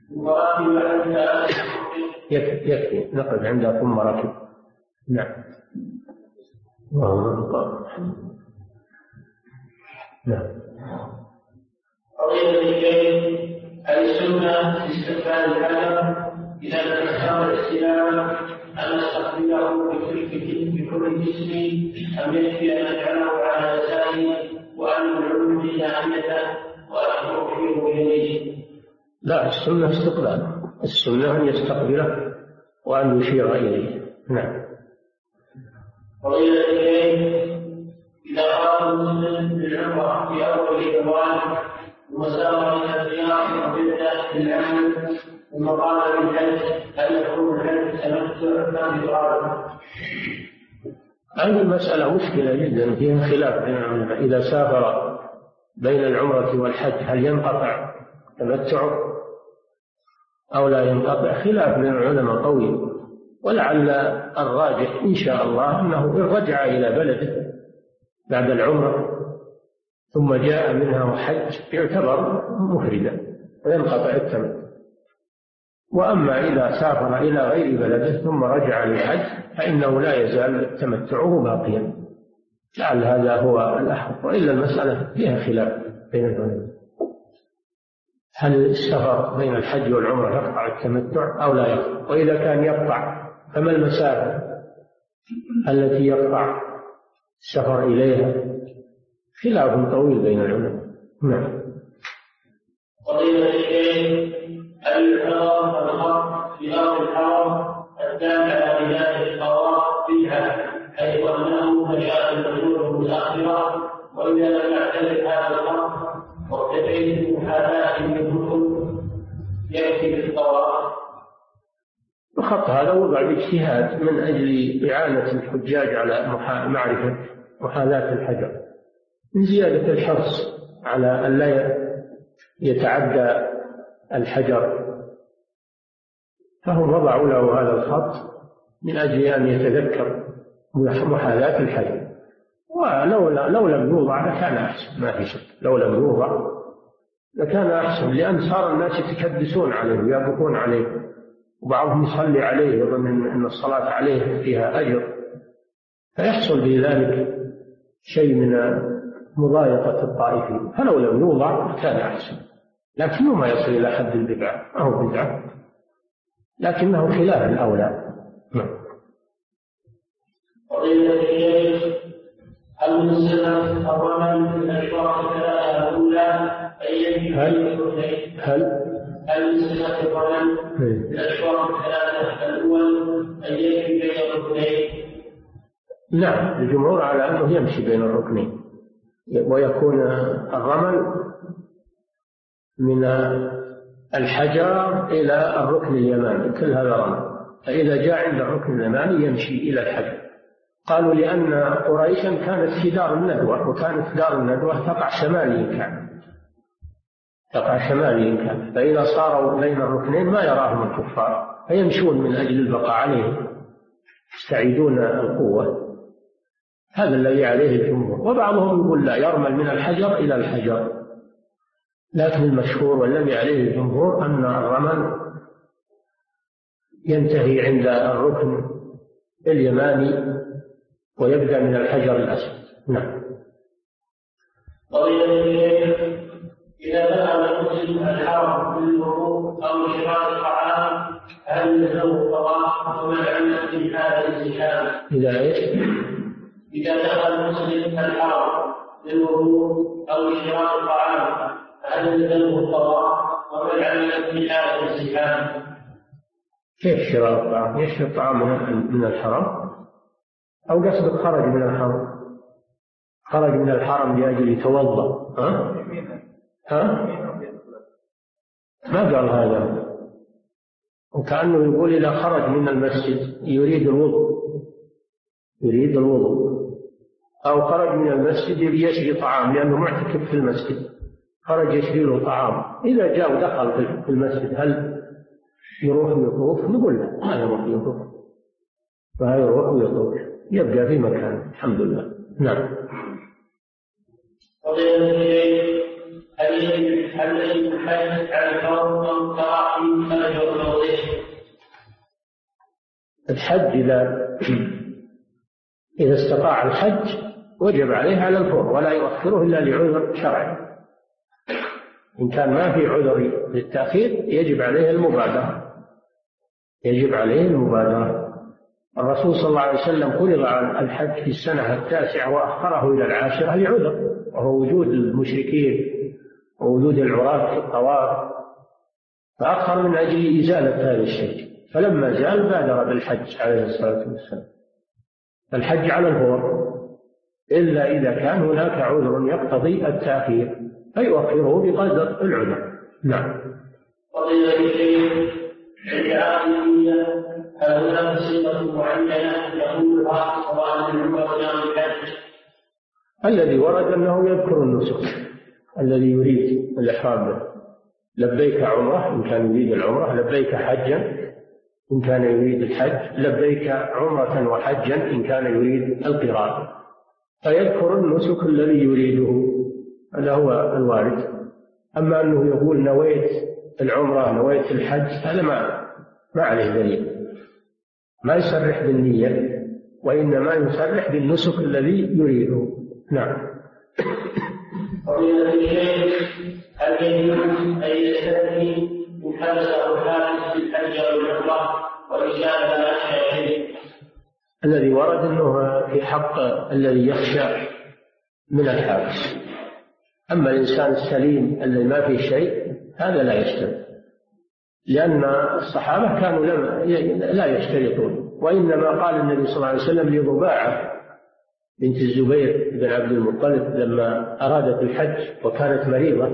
يكفي نقف عندها ثم ركب. نعم. نعم.
قضية الشيء السنة في استقبال الحجر إذا تذكر الاستلام أن نستقبله بكل جسم أم يكفي أن نجعله على يساره وأن نعود بناحيته وأن نؤخره بيده؟
لا، السنة استقباله، السنة أن يستقبله وأن يشير إليه. نعم.
قضية الشيء إذا قال المسلم بالعمرة في أول الجوال وسار إلى الرياض وبدأ بالعمل ثم قال بالحج هل يكون الحج تمتع أم إفراد؟
هذه المسألة مشكلة جدا، فيها خلاف بين العلماء. إذا سافر بين العمرة والحج هل ينقطع تمتعه أو لا ينقطع؟ خلاف بين العلماء قوي، ولعل الراجح إن شاء الله أنه إن رجع إلى بلده بعد العمرة ثم جاء منها وحج يعتبر مفردا وينقطع التمتع. وأما إذا سافر إلى غير بلده ثم رجع للحج فإنه لا يزال تمتعه باقيا. لعل هذا هو الأحوط، وإلا المسألة فيها خلاف بين العلماء، هل السفر بين الحج والعمرة يقطع التمتع أو لا يقطع؟ وإذا كان يقطع فما المسافة التي يقطع السفر إليها؟ خلاف طويل بين العلماء. نعم.
قضية الشيء الحرام والخط في أرض الحرم التابع لله الطواف فيها، حيث أنه مشاء الرجول المتأخرة، وإذا لم يعترف هذا الخط وابتديت بمحاذاة من الركن يكفي بالطواف.
الخط هذا وضع باجتهاد من أجل إعانة الحجاج على معرفة محاذاة الحجر، من زيادة الحرص على أن لا يتعدى الحجر، فهم وضعوا له هذا الخط من أجل أن يتذكر محاذاة الحجر. ولو لم يوضع لكان أحسن، ما في شك، لو لم يوضع لكان أحسن، لأن صار الناس يتكدسون عليه ويبكون عليه، وبعضهم يصلي عليه يظن أن الصلاة عليه فيها أجر، فيحصل بذلك شيء من مضايقة الطائفين. فلو لم يوضع كان أحسن، لكنه ما يصل إلى حد البدعة، أو بدعة، لكنه خلاف الأولى.
قضية الشيخ هل من سنة الرمل من الأشواط الثلاثة الأولى هل من سنة الرمل من الأشواط الثلاثة الأول أن يجري بين الركنين؟
نعم، الجمهور على أنه يمشي بين الركنين، ويكون الرمل من الحجر إلى الركن اليماني، كل هذا رمل، فإذا جاء عند الركن اليماني يمشي إلى الحجر. قالوا لأن قريشا كانت في دار الندوة، وكانت دار الندوة تقع شمالي كان، فإذا صاروا بين الركنين ما يراهم الكفار فيمشون من أجل البقاء عليه، يستعيدون القوة. هذا الذي عليه الجمهور، وبعضهم يقول لا، يرمل من الحجر إلى الحجر، لكن المشهور والذي عليه الجمهور أن الرمل ينتهي عند الركن اليماني ويبدأ من الحجر الأسود. نعم.
إذا ذهب المسلم الحرم بالوضوء أو شراء الطعام هل له طواف ومن عمل في هذا الزحام؟ إذا ذهب المسلم الحرم بالوضوء أو شراء الطعام هل له طواف ومن عمل في هذا الزحام؟
كيف شراء الطعام؟ يشتري الطعام من الحرم، أو قصدك خرج من الحرم؟ خرج من الحرم لأجل يتوضأ؟ ها؟ ما قال هذا، وكأنه يقول إذا خرج من المسجد يريد الوضوء، أو خرج من المسجد يشري طعام لأنه معتكف في المسجد، خرج يشري له طعام، إذا جاء ودخل في المسجد هل يروح ويطوف؟ نقول لا، ما يروح ويطوف، فلا يروح ويطوف، يبقى في مكانه. الحمد لله. نعم. الحج إذا استطاع الحج وجب عليه على الفور ولا يؤخره إلا لعذر شرعي. إن كان ما في عذر للتأخير يجب عليه المبادرة. الرسول صلى الله عليه وسلم فرض على الحج في السنة 9 وأخره إلى 10 لعذر، وهو وجود المشركين ووجود العراة في الطواف، فأخر من أجل إزالة هذا الشيء، فلما زال بادر بالحج عليه الصلاة والسلام. الحج على الفور إلا إذا كان هناك عذر يقتضي التأخير فيؤخره بقدر العذر. نعم.
هل هناك صيغة معينة يقولها سواء للعمرة أو الحج؟
الذي ورد أنه يذكر النسك الذي يريد الإحرام به، لبيك عمرة إن كان يريد العمرة، لبيك حجا إن كان يريد الحج، لبيك عمرة وحجا إن كان يريد القران، فيذكر النسك الذي يريده، هذا هو الوارد. أما أنه يقول نويت العمرة نويت الحج، هذا ما عليه دليل، ما يصرح بالنية، وإنما يصرح بالنسك الذي يريده. نعم.
فضيلة الشيخ، هل يجوز أن يستثني من حبس أو حابس بالحج أو العمرة وإجابة لا شيء؟
الذي ورد أنه في حق الذي يخشى من الحابس، أما الإنسان السليم الذي ما فيه شيء هذا لا يشترط، لأن الصحابة كانوا لا يشترطون، وإنما قال النبي صلى الله عليه وسلم لضباعة بنت الزبير بن عبد المطلب لما أرادت الحج وكانت مريضة،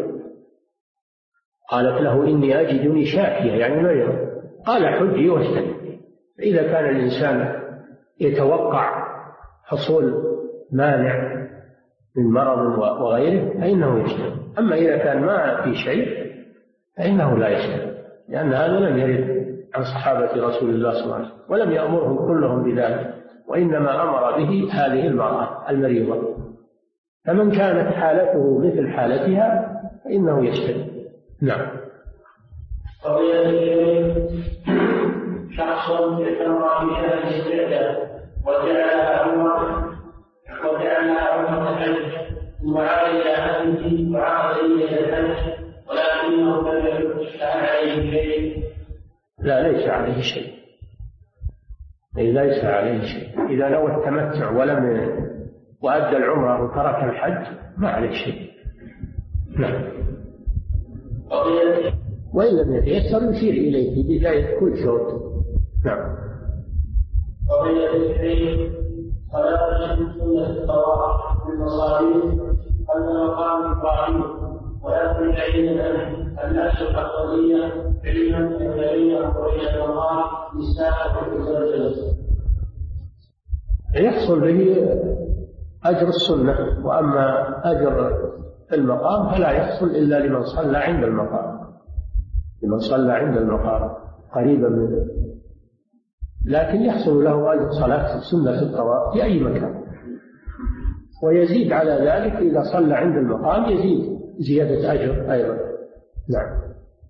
قالت له إني أجدني شاكية يعني مريضة، قال حجي واستدعي. فإذا كان الإنسان يتوقع حصول مانع من مرض وغيره فإنه يشترط، أما إذا كان ما في شيء فإنه لا يشترط، لأن هذا لم يرد عن صحابة رسول الله صلى الله عليه وسلم، ولم يأمرهم كلهم بذلك، وإنما أمر به هذه المرأة المريضة، فمن كانت حالته مثل حالتها فإنه يشترط. نعم.
شخص يتمر في هذه الاستعداد وجعلها عمرة الحج وعاد إلى أهله وعاد إلى الحج ولكنه لم يكن عليه شيء.
لا، ليس عليه شيء، ليس عليه شيء. إذا نوى التمتع وأدى العمرة وترك الحج ما عليه شيء. نعم. وإن لم يتيسر يشير إليه في بداية كل شوط. نعم.
قضية الحين صلاة سنة الطواف بالمصاريف أن مقام إبراهيم ويكون عيدا الناس القضية علما الذين قريش الله لساعة الزلزلة
يحصل به أجر السنة، وأما أجر المقام فلا يحصل إلا لمن صلى عند المقام، قريبا منه، لكن يحصل له أجر صلاة سنة الطواف في أي مكان، ويزيد على ذلك إذا صلى عند المقام يزيد زيادة أجر أيضا. نعم.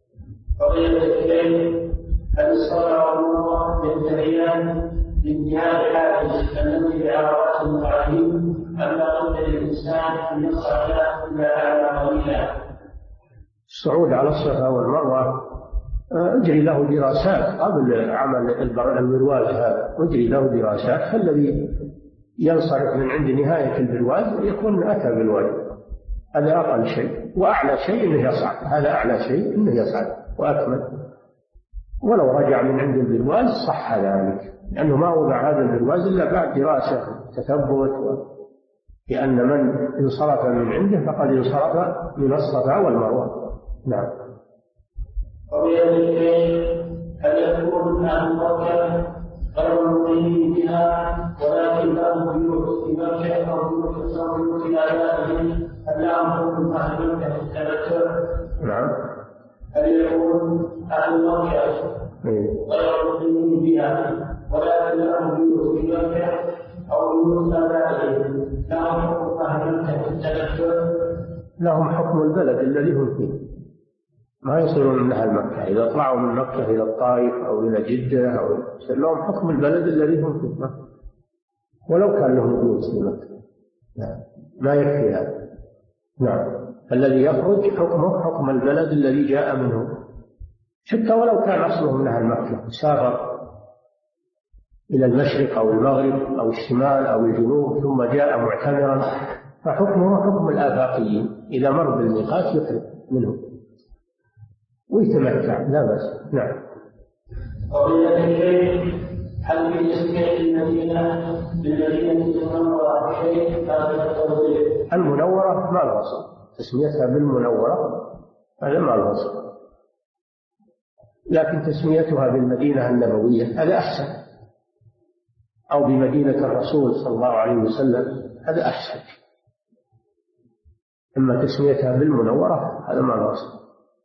هل الصلاة والمروة ينتهيان بانتهاء الحاجز الذي بعرفات إبراهيم أما قدر الإنسان أن يصعد إلى أعلى قليلا؟
الصعود على الصفا والمروة أجري له دراسات قبل عمل البرواز، هذا أجري له دراسات، فالذي ينصرف من عند نهاية البرواز يكون أتى بالواجب، هذا أقل شيء، وأعلى شيء إنه يصعد، هذا أعلى شيء إنه يصعد وأكمل، ولو رجع من عند البرواز صح ذلك، لأنه ما وضع هذا البرواز إلا بعد دراسة تثبت، لأن من انصرف من عنده فقد انصرف من الصفا والمروة. نعم.
هل يكون أهل مكة غير المقيمين بها ولكن لهم بيوت في مكة أو بيوت تصور في آياتهم هل لهم حكم أهل مكة في التمتع؟
نعم.
هل يكون أهل مكة غير المقيمين بها ولكن لهم بيوت في مكة أو بيوت آبائهم لهم حكم أهل مكة في التمتع؟
لهم حكم البلد الذي هم فيه، ما يصيرون من أهل مكة. إذا طلعوا من مكة إلى الطائف أو إلى جدة أو لهم حكم البلد الذي هم فيه مكة ولو كان لهم بيوت في مكة. ما يكفي هذا. نعم. الذي يخرج حكمه حكم البلد الذي جاء منه، حتى ولو كان أصله من أهل مكة سافر إلى المشرق أو المغرب أو الشمال أو الجنوب ثم جاء معتمرا فحكمه حكم الآفاقيين، إذا مر بالميقات يخرج منه ويتمتع لا بأس. نعم.
قضية الشيخ هل في تسمية المدينة بالمدينة المنورة شيء هذا التوضيح؟
المنورة ما الوصف، تسميتها بالمنورة هذا ما الوصف، لكن تسميتها بالمدينة النبوية هذا أحسن، أو بمدينة الرسول صلى الله عليه وسلم هذا أحسن. أما تسميتها بالمنورة هذا ما الوصف.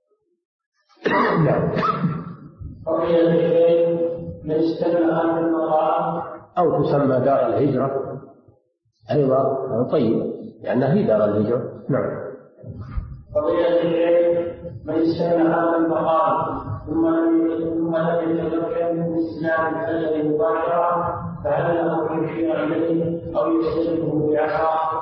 نعم.
قضية الشيخ من استمع عن المقام
أو تسمى دار الهجرة أيضا طيب لأنها هي دار الهجرة. نعم.
قضية الشيخ من استمع عن المقام ثم لم يتمكن من استلام الحجر مباشرة فهل له أن يشير إليه أو يستلمه بعصا؟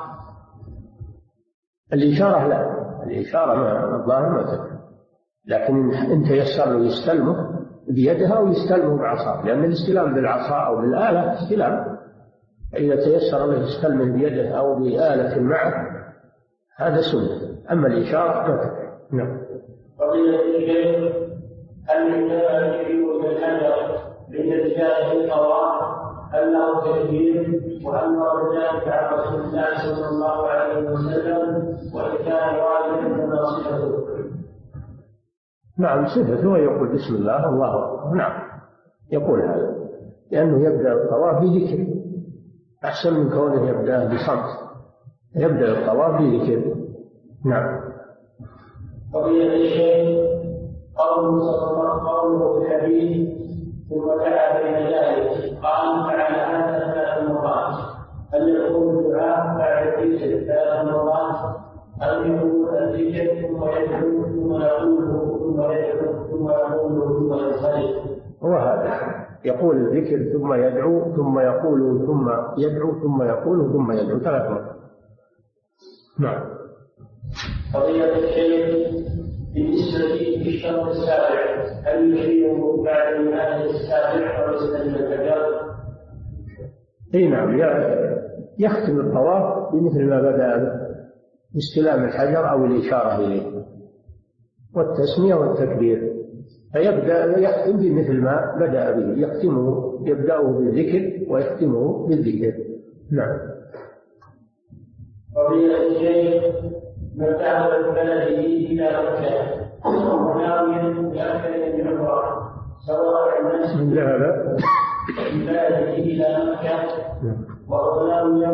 الإشارة لا، الإشارة ما الظاهر ما تكفي، لكن إن تيسر له يستلمه بيدها أو يستلمه بعصا، لأن الاستلام بالعصا أو بالآلة استلام، إذا تيسر له يستلمه بيده أو بآلة معه هذا سنة، أما الإشارة ما تكفي. نعم.
قضية الشيخ هل يجب يشير بالحجر لتجاه الطواف هل له تكبير وهل ورد ذلك عن رسول الله صلى الله عليه وسلم وإن كان واجبا فما صفته؟
نعم صفته ويقول بسم الله الله أكبر. نعم يقول هذا لأنه يبدأ الطواف بذكر أحسن من كونه يبدأ بصمت، يبدأ الطواف بذكر. نعم.
قضية الشيخ قوله في الحديث ثم دعا بين ذلك قال فعل هذا 3 مرات هل يكون الدعاء بعد الذكر 3 مرات أم يكون الذكر ثم يدعو ثم يقوله ثم يدعو ثم يقوله ثم ينصرف؟
هو هذا يقول الذكر ثم يدعو ثم يقول ثم يدعو ثم يقول ثم يدعو 3 مرات. نعم.
قضية الشيخ بالنسبة للشهر السابع هل يشير بعد الآية السابع أو يستلم الحجر؟
اي نعم يختم الطواف بمثل ما بدأ به باستلام الحجر أو الإشارة إليه والتسمية والتكبير، فيبدأ يختم بمثل ما بدأ به، يبدأه بالذكر ويختمه بالذكر. نعم.
قضية الشيخ من ذهب ببلده إلى مكة وناويا بأكثر من عمره سواء الناس
من ذهب
ببلده إلى مكة وهو ناوي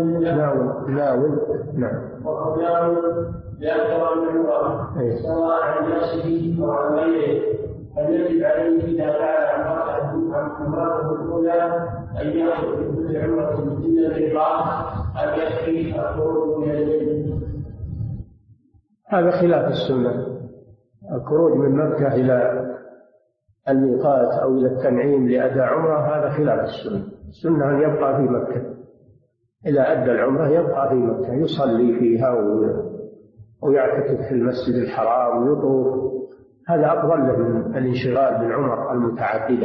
بأكثر من عمره سواء الناس فيه أو عن غيره هل يجب عليه إذا فعل عمرته الأولى أن يأخذ في كل عمرة إلا الميقات أم يكفي الخروج من البيت؟
هذا خلاف السنة، الخروج من مكة إلى الميقات أو إلى التنعيم لأداء عمرة هذا خلاف السنة. السنة أن يبقى في مكة، إذا أدى العمرة يبقى في مكة يصلي فيها ويعتكف في المسجد الحرام ويطوف، هذا أفضل له من الانشغال بالعمر المتعددة.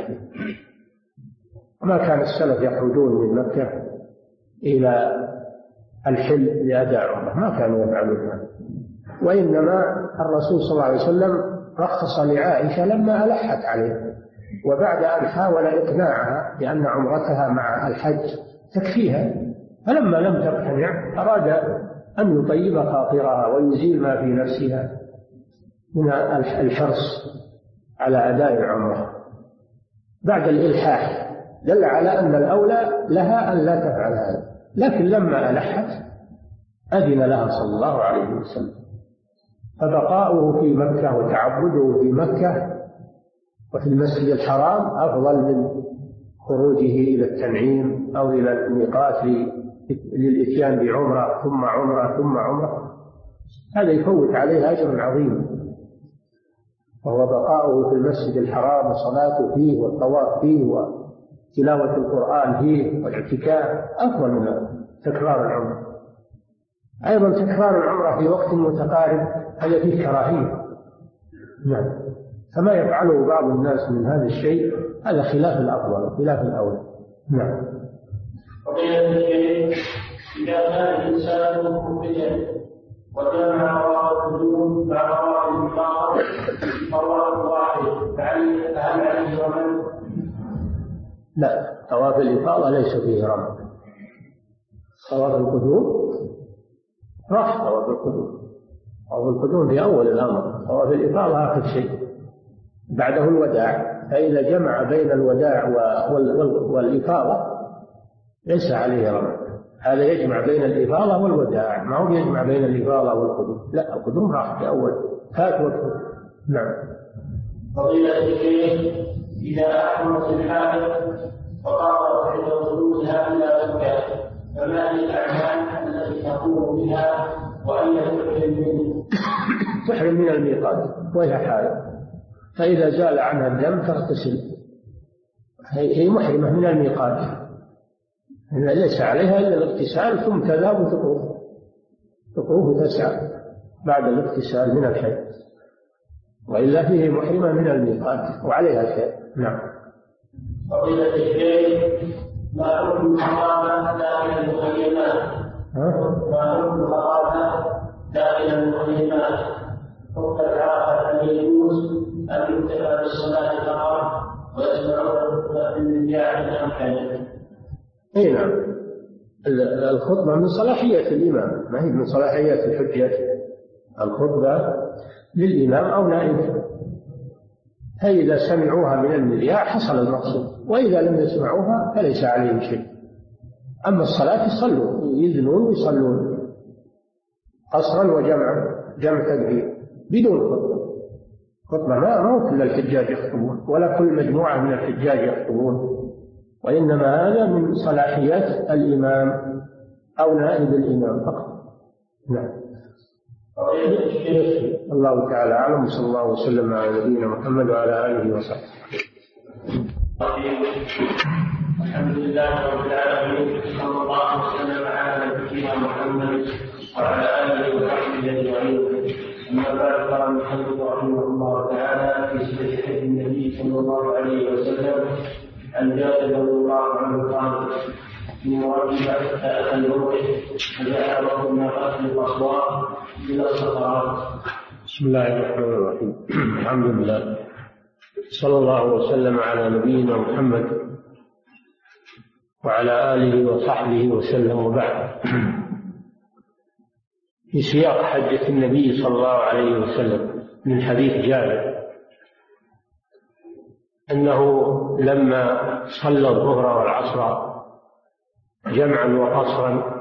ما كان السلف يخرجون من مكة إلى الحل لأداء عمرة، ما كانوا يفعلون هذا، وإنما الرسول صلى الله عليه وسلم رخص لعائشة لما ألحت عليه، وبعد أن حاول إقناعها بأن عمرتها مع الحج تكفيها، فلما لم تقتنع أراد أن يطيب خاطرها ويزيل ما في نفسها من الحرص على أداء العمرة. بعد الإلحاح دل على أن الأولى لها أن لا تفعل هذا، لكن لما ألحت أذن لها صلى الله عليه وسلم. فبقاؤه في مكة وتعبده في مكة وفي المسجد الحرام أفضل من خروجه إلى التنعيم أو إلى الميقات للإتيان بعمرة ثم عمرة ثم عمرة. هذا يفوت عليه أجر عظيم، وهو بقاؤه في المسجد الحرام وصلاته فيه والطواف فيه وتلاوة القرآن فيه والاعتكاف أفضل من تكرار العمرة. أيضا تكرار العمرة في وقت متقارب هذا فيه كراهية. نعم. فما يفعله بعض الناس من هذا الشيء هذا خلاف الأفضل وخلاف الأولى. نعم.
إذا كان الإنسان مخرجا وجمع أواخر النجوم مع أواخر البقر فالله واحد فهل عليه رمل؟
لا، طواف الإفاضة ليس فيه رمل. طواف القدوم راح طواف القدوم. طواف القدوم في أول الأمر، طواف الإفاضة آخر شيء بعده الوداع. فإذا جمع بين الوداع والإفاضة ليس عليه رمل. هذا يجمع بين الإفاضة والوداع، ما هو يجمع بين الإفاضة والقدوم. لا، القدوم راح في أول فات وقت. نعم.
فضيلة الشيخ إذا أحرمت الحائض وقررت عند وصولها إلى مكة فما هي الأعمال التي تقوم بها وأين تحرم منه؟
تحرم من الميقات وهي حائض، فإذا زال عنها الدم تغتسل. هي محرمة من الميقات، ليس عليها إلا الاغتسال ثم تذهب تطوف تسعى بعد الاغتسال من الحيض، وإلا فيه محرمة من الميقات وعليها شيء. نعم.
فضيلة الشيخ ما حكم الحرامة داخل المخيمات؟ ما حكم الحرامة داخل المخيمات؟ حكم الحرامة أن يجوز أن يكتفى بالصلاة فقط ويسمعون النجاح الأمكان؟
اي نعم. الخطبة من صلاحية الإمام، ما هي من صلاحية الحجة. الخطبة للإمام أو نائبه، فإذا سمعوها من المذياع حصل المقصود، وإذا لم يسمعوها فليس عليهم شيء. أما الصلاة يصلون، يذنون ويصلون قصرا جمع تكبير بدون خطبة. ما هو كل الحجاج يخطبون ولا كل مجموعة من الحجاج يخطبون، وإنما هذا من صلاحيات الإمام أو نائب الإمام فقط. نعم. الله تعالى أعلم. صلى الله وسلم على نبينا محمد وعلى آله وصحبه.
الحمد لله رب العالمين، صلى الله وسلم على نبينا محمد وعلى آله وصحبه أجمعين. أما بعد قال المحمد رحمه الله تعالى في صحيح النبي صلى الله عليه وسلم أن جابر رضي الله عنه قال من مركب الموقف فجعله من قتل الأصوات إلى الصخرات.
بسم الله الرحمن الرحيم. الحمد لله، صلى الله وسلم على نبينا محمد وعلى آله وصحبه وسلم. وبعد، في سياق حجة النبي صلى الله عليه وسلم من حديث جابر أنه لما صلى الظهر والعصر جمعا وقصرا،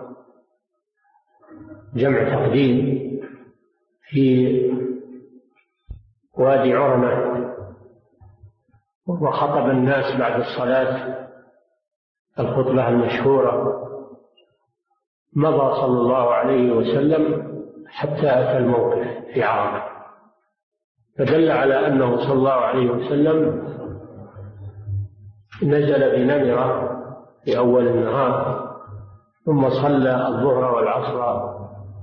جمع تقديم في وادي عرنة، وخطب الناس بعد الصلاة الخطبة المشهورة، مضى صلى الله عليه وسلم حتى أتى الموقف في عرفة، فدل على أنه صلى الله عليه وسلم نزل بنمرة في أول النهار، ثم صلى الظهر والعصر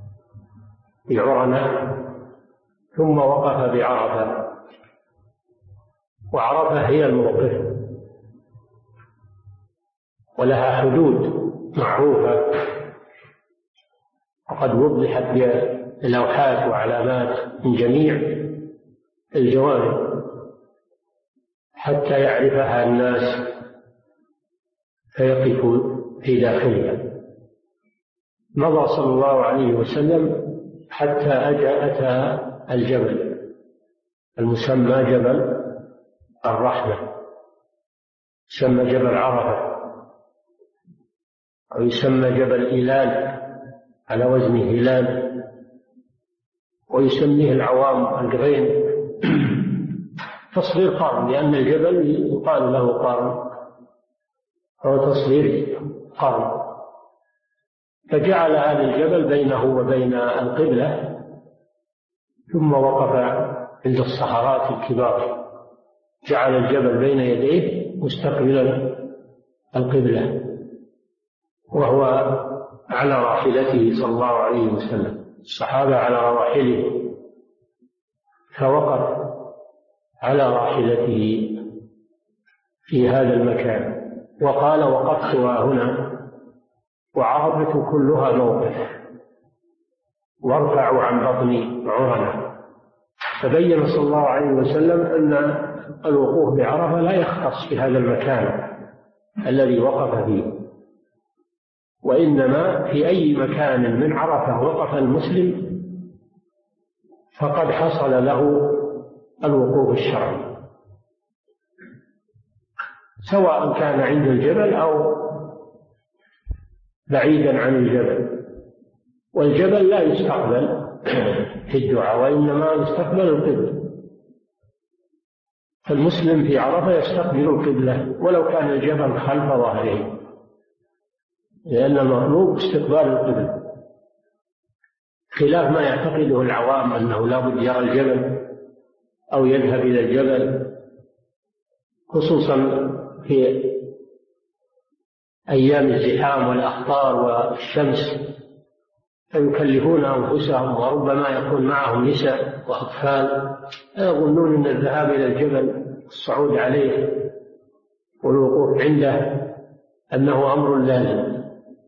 بعرنة، ثم وقف بعرفة. وعرفة هي الموقف، ولها حدود معروفة وقد وضحت بلوحات وعلامات من جميع الجوانب حتى يعرفها الناس فيقفوا في داخلها. مضى صلى الله عليه وسلم حتى أتى الجبل المسمى جبل الرحمة، يسمى جبل عرفة، أو يسمى جبل إيلال على وزن هلال، ويسميه العوام القرين تصغير قارن، لأن الجبل يقال له قارن، هو تصغير قارن. فجعل هذا الجبل بينه وبين القبلة، ثم وقف عند الصخرات الكبار، جعل الجبل بين يديه مستقبلا القبلة، وهو على راحلته صلى الله عليه وسلم، الصحابة على رواحله، فوقف على راحلته في هذا المكان وقال: وقفتها هنا وعرفة كلها موقف، وارفعوا عن بطني عرنا. فبين صلى الله عليه وسلم أن الوقوف بعرفة لا يختص بهذا المكان الذي وقف فيه، وإنما في أي مكان من عرفة وقف المسلم فقد حصل له الوقوف الشرعي، سواء كان عند الجبل أو بعيدا عن الجبل. والجبل لا يستقبل في الدعاء، وإنما يستقبل القبلة، فالمسلم في عرفة يستقبل القبلة ولو كان الجبل خلف ظهره، لأن المطلوب استقبال القبلة، خلاف ما يعتقده العوام أنه لا بد يرى الجبل أو يذهب إلى الجبل، خصوصا في أيام الزحام والأخطار والشمس، فيكلفون أنفسهم، وربما يكون معهم نساء وأطفال، يظنون أن الذهاب إلى الجبل الصعود عليه والوقوف عنده أنه أمر لازم،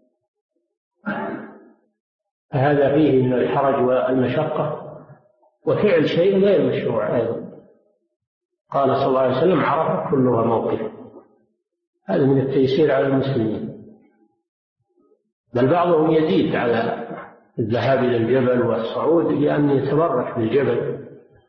فهذا فيه من الحرج والمشقة وفعل شيء غير مشروع أيضا. قال صلى الله عليه وسلم: عرفة كلها موقف. هذا من التيسير على المسلمين، بل بعضهم يزيد على الذهاب إلى الجبل والصعود لأن يتبرك بالجبل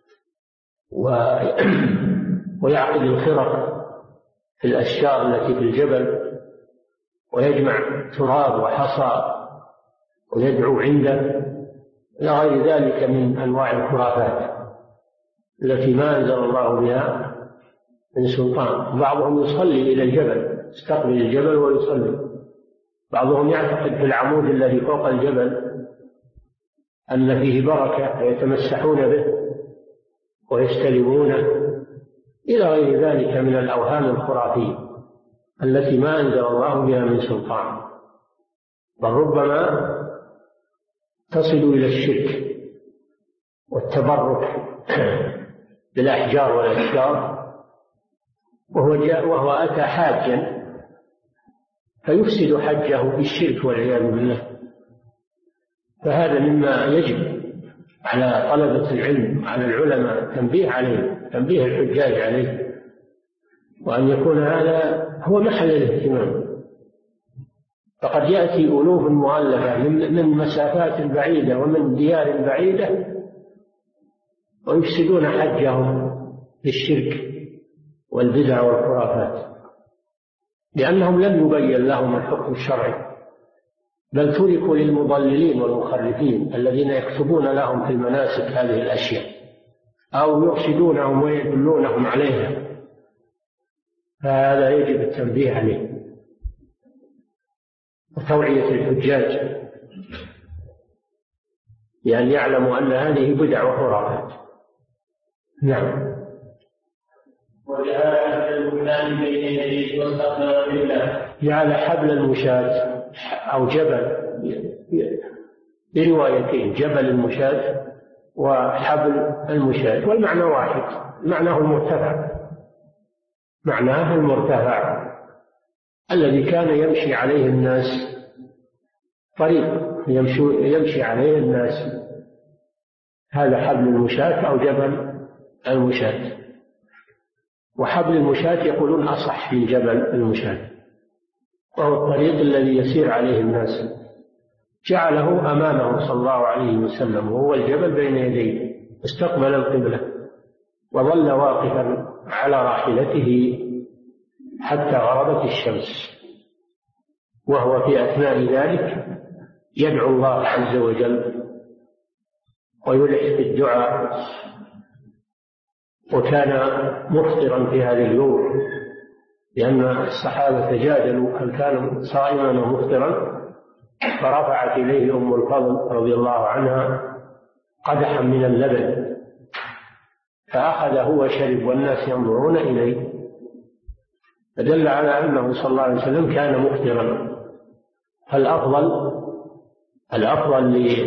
ويعقد الخرق في الأشجار التي في الجبل، ويجمع تراب وحصى ويدعو عنده، إلى غير ذلك من أنواع الخرافات التي ما أنزل الله بها من سلطان. بعضهم يصلي إلى الجبل، يستقبل الجبل ويصلي. بعضهم يعتقد في العمود الذي فوق الجبل أن فيه بركة فيتمسحون به ويستلمونه، إلى غير ذلك من الأوهام الخرافية التي ما أنزل الله بها من سلطان، بل ربما تصل إلى الشرك والتبرك بالأحجار والأشجار، وهو أتى حاجا فيفسد حجه بالشرك والعياذ بالله. فهذا مما يجب على طلبة العلم وعلى العلماء التنبيه عليه، تنبيه الحجاج عليه، وأن يكون هذا هو محل الاهتمام. فقد يأتي ألوف مؤلفة من مسافات بعيدة ومن ديار بعيدة ويفسدون حجهم بالشرك والبدع والخرافات، لأنهم لم يبين لهم الحكم الشرعي، بل تركوا للمضللين والمخرفين الذين يكتبون لهم في المناسك هذه الأشياء أو يرشدونهم ويدلونهم عليها. فهذا يجب التنبيه عليه وتوعية الحجاج لأن يعلموا أن هذه بدع وخرافات. نعم.
وجعل حبل المشاة بين يديه واستقبل القبلة.
جعل حبل المشاة أو جبل، بروايتين، جبل المشاة وحبل المشاة، والمعنى واحد، معناه المرتفع، معناه المرتفع الذي كان يمشي عليه الناس، طريق يمشي عليه الناس، هذا حبل المشاة أو جبل المشاة. وحبل المشاة يقولون أصح من جبل المشاة، وهو الطريق الذي يسير عليه الناس. جعله أمامه صلى الله عليه وسلم وهو الجبل بين يديه، استقبل القبلة وظل واقفا على راحلته حتى غربت الشمس، وهو في أثناء ذلك يدعو الله عز وجل ويلح في الدعاء. وكان مفطرا في هذا اليوم، لأن الصحابة جادلوا هل كان صائما ومفطرا، فرفعت إليه أم الفضل رضي الله عنها قدحا من اللبن فأخذه وشرب والناس ينظرون إليه، فدل على أنه صلى الله عليه وسلم كان مفطرا. الأفضل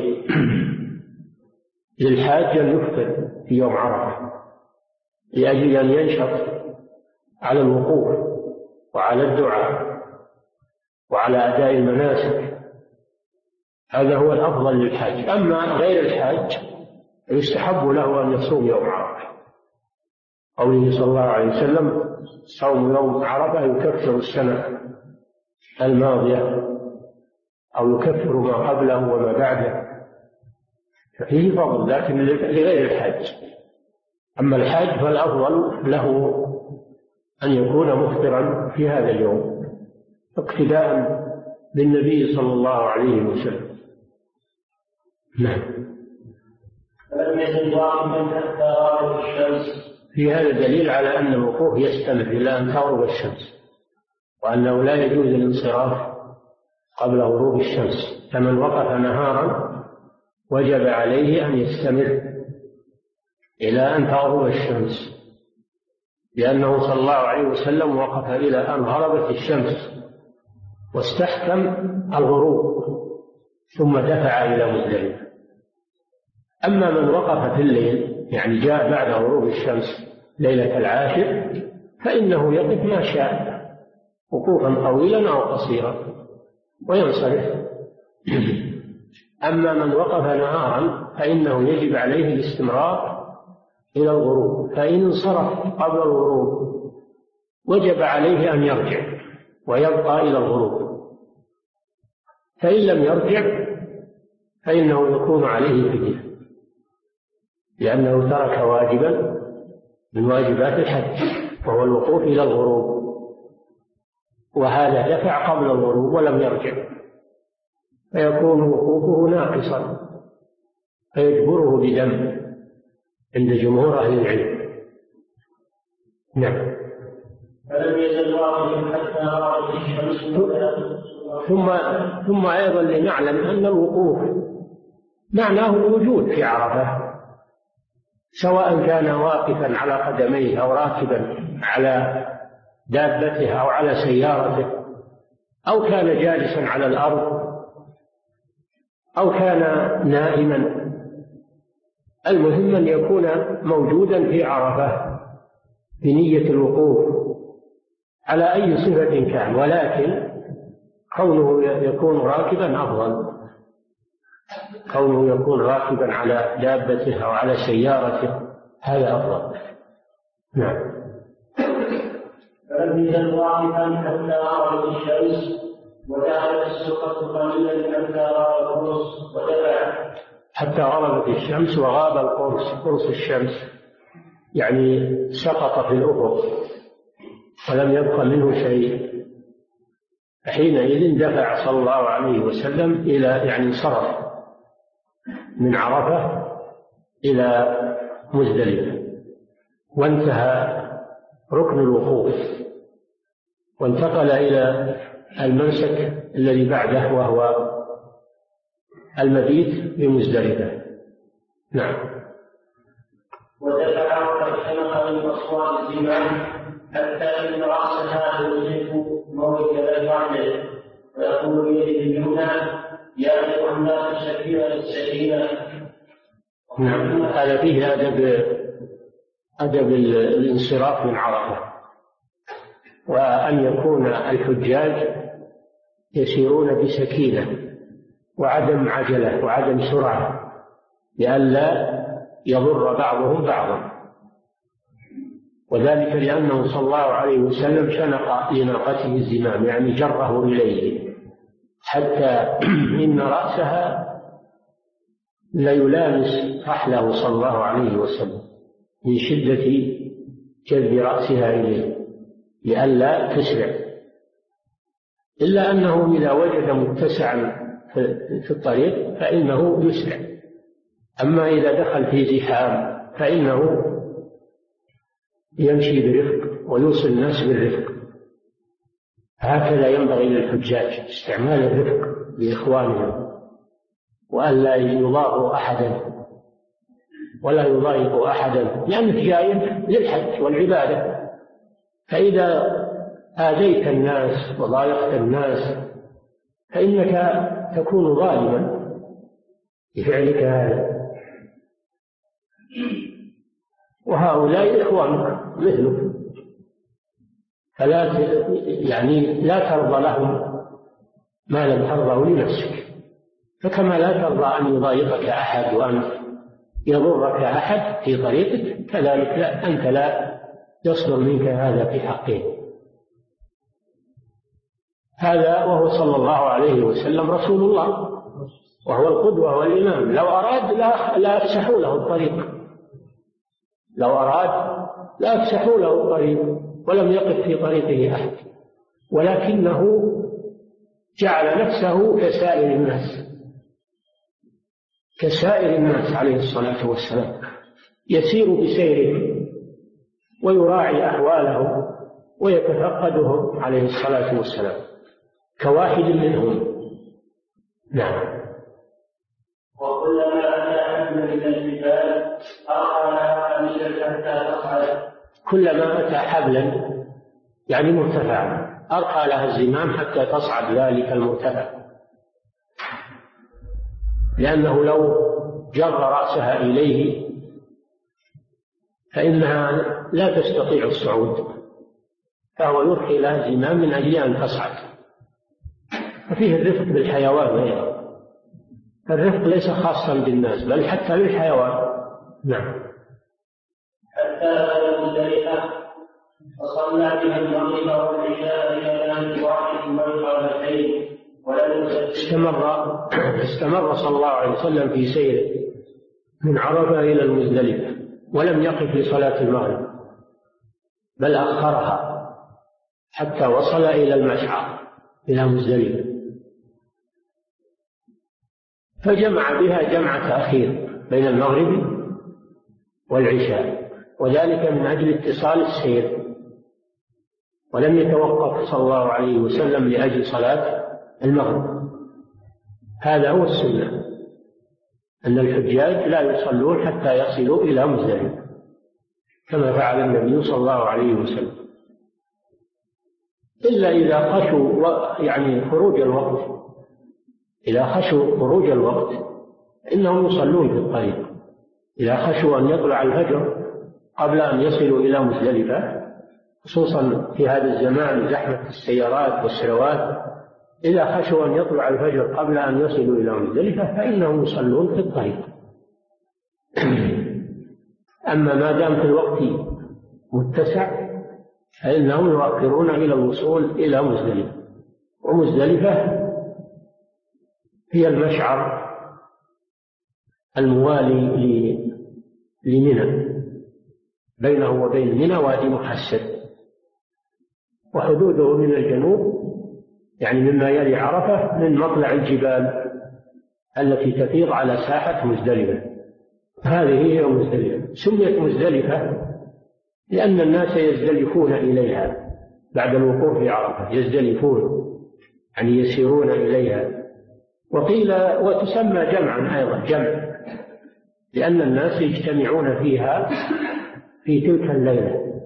للحاج أن يفطر في يوم عرفة لأجل أن ينشط على الوقوف وعلى الدعاء وعلى أداء المناسك، هذا هو الأفضل للحاج. أما غير الحاج يستحب له أن يصوم يوم عرفة، قوله صلى الله عليه وسلم صوم يوم عرفة يكفر السنة الماضية أو يكفر ما قبله وما بعده، ففيه فضل، لكن لغير الحاج. أما الحاج فالأفضل له أن يكون مفطرا في هذا اليوم اقتداء بالنبي صلى الله عليه وسلم. نعم.
فلم يزل واقفا حتى غابت الشمس.
في هذا دليل على أن الوقوف يستمر إلى أن تغرب الشمس، وأنه لا يجوز الانصراف قبل غروب الشمس، فمن وقف نهارا وجب عليه أن يستمر إلى أن تغرب الشمس، لأنه صلى الله عليه وسلم وقف إلى أن غربت الشمس واستحكم الغروب ثم دفع إلى مزدلفة. أما من وقف في الليل، يعني جاء بعد غروب الشمس ليلة العاشر، فإنه يقف ما شاء وقوفا طويلا أو قصيرا وينصرف. أما من وقف نهارا فإنه يجب عليه الاستمرار إلى الغروب، فإن انصرف قبل الغروب وجب عليه أن يرجع ويبقى إلى الغروب، فإن لم يرجع فإنه يكون عليه فدية، لأنه ترك واجبا من واجبات الحج وهو الوقوف إلى الغروب، وهذا دفع قبل الغروب ولم يرجع، فيكون وقوفه ناقصا فيجبره بدم عند جمهور أهل العلم. نعم.
فلم يزل واقفا حتى غابت الشمس.
ثم أيضا لنعلم أن الوقوف معناه الوجود في عرفة، سواء كان واقفا على قدميه أو راكبا على دابته أو على سيارته أو كان جالسا على الأرض أو كان نائما، المهم أن يكون موجودا في عرفة بنية الوقوف على أي صفة كان، ولكن كونه يكون راكبا أفضل، كونه يكون راكبا على دابته أو على سيارته هذا أفضل. نعم.
فلم يزل واقفا حتى غابت الشمس وذهبت السرقة قليلا حتى غاب القرص ودفع.
حتى غربت الشمس وغاب القرص، قرص الشمس يعني سقط في الأفق ولم يبق منه شيء، حينئذ دفع صلى الله عليه وسلم إلى يعني صرف من عرفة إلى مزدلفة، وانتهى ركن الوقوف وانتقل إلى المنسك الذي بعده وهو المبيت بمزدلفة. نعم.
ودفع وقد خلق من أصوات الزمان حتى إن رأسها يوجد موت الرجل ويقول بيده اليمنى يا أيها الناس سكينة السكينة.
نعم. هذا فيه أدب الانصراف من عرفة، وأن يكون الحجاج يسيرون بسكينة وعدم عجلة وعدم سرعة لئلا يضر بعضهم بعضا، وذلك لأنه صلى الله عليه وسلم شنق لناقته الزمام، يعني جره إليه حتى إن رأسها ليلامس رحله صلى الله عليه وسلم من شدة جذب رأسها إليه، لئلا تسرع، إلا أنه إذا وجد متسعا في الطريق فإنه يسرع. أما إذا دخل في زحام فإنه يمشي برفق ويوصل الناس بالرفق. هكذا ينبغي للحجاج استعمال الرفق بإخوانهم، وألا يضاغوا أحدا ولا يضايق أحدا، لأنك جاي للحج والعبادة. فإذا آذيت الناس وضايقت الناس فإنك تكون ظالما بفعلك هذا، وهؤلاء إخوانك مثلك، فلا لا ترضى لهم ما لم ترضه لنفسك. فكما لا ترضى أن يضايقك أحد وأن يضرك أحد في طريقك، كذلك أنت لا يصدر منك هذا في حقه. هذا وهو صلى الله عليه وسلم رسول الله، وهو القدوة والإمام. لو أراد لا أفسحوا له الطريق، لو أراد لا أفسحوا له الطريق ولم يقف في طريقه أحد، ولكنه جعل نفسه كسائر الناس عليه الصلاة والسلام، يسير بسيره ويراعي أحوالهم ويتفقدهم عليه الصلاة والسلام كواحد منهم. نعم.
وكلما أتى حبل من الجبال أرخى حبلا حتى تصعد.
كلما أتى حبلا يعني مرتفعا أرخى لها الزمام حتى تصعد ذلك المرتفع، لأنه لو جر رأسها إليه فإنها لا تستطيع الصعود، فهو يرخي لها الزمام من أجل أن تصعد. ففيه الرفق بالحيوان أيضا، الرفق ليس خاصا بالناس بل حتى بالحيوان. نعم.
حتى بلغ مزدلفة فصلى بها المغرب والعشاء إلى آن واحد والقرتين ولم استمر صلى الله عليه وسلم في سيره من عرفة إلى المزدلفة ولم يقف لصلاة المغرب، بل أخرها حتى وصل إلى المشعر إلى مزدلفة، فجمع بها جمع تأخير بين المغرب والعشاء، وذلك من أجل اتصال السير، ولم يتوقف صلى الله عليه وسلم لأجل صلاة المغرب. هذا هو السنة، أن الحجاج لا يصلون حتى يصلوا إلى مزدلفة كما فعل النبي صلى الله عليه وسلم، إلا إذا خشوا يعني خروج الوقت. إذا خشوا خروج الوقت إنهم يصلون في الطريق. إذا خشوا أن يطلع الفجر قبل أن يصلوا إلى مزدلفة، خصوصا في هذا الزمان زحمة السيارات والسروات، إذا خشوا أن يطلع الفجر قبل أن يصلوا إلى مزدلفة فإنهم يصلون في الطريق. أما ما دام في الوقت متسع فإنهم يؤخرون إلى الوصول إلى مزدلفة. ومزدلفة هي المشعر الموالي لمنى، بينه وبين منى وادي محسر، وحدوده من الجنوب يعني مما يلي عرفة من مطلع الجبال التي تفيض على ساحة مزدلفة. هذه هي مزدلفة. سميت مزدلفة لأن الناس يزدلفون إليها بعد الوقوف في عرفة، يزدلفون يعني يسيرون إليها. وقيل وتسمى جمعا أيضا جمع لأن الناس يجتمعون فيها في تلك الليلة.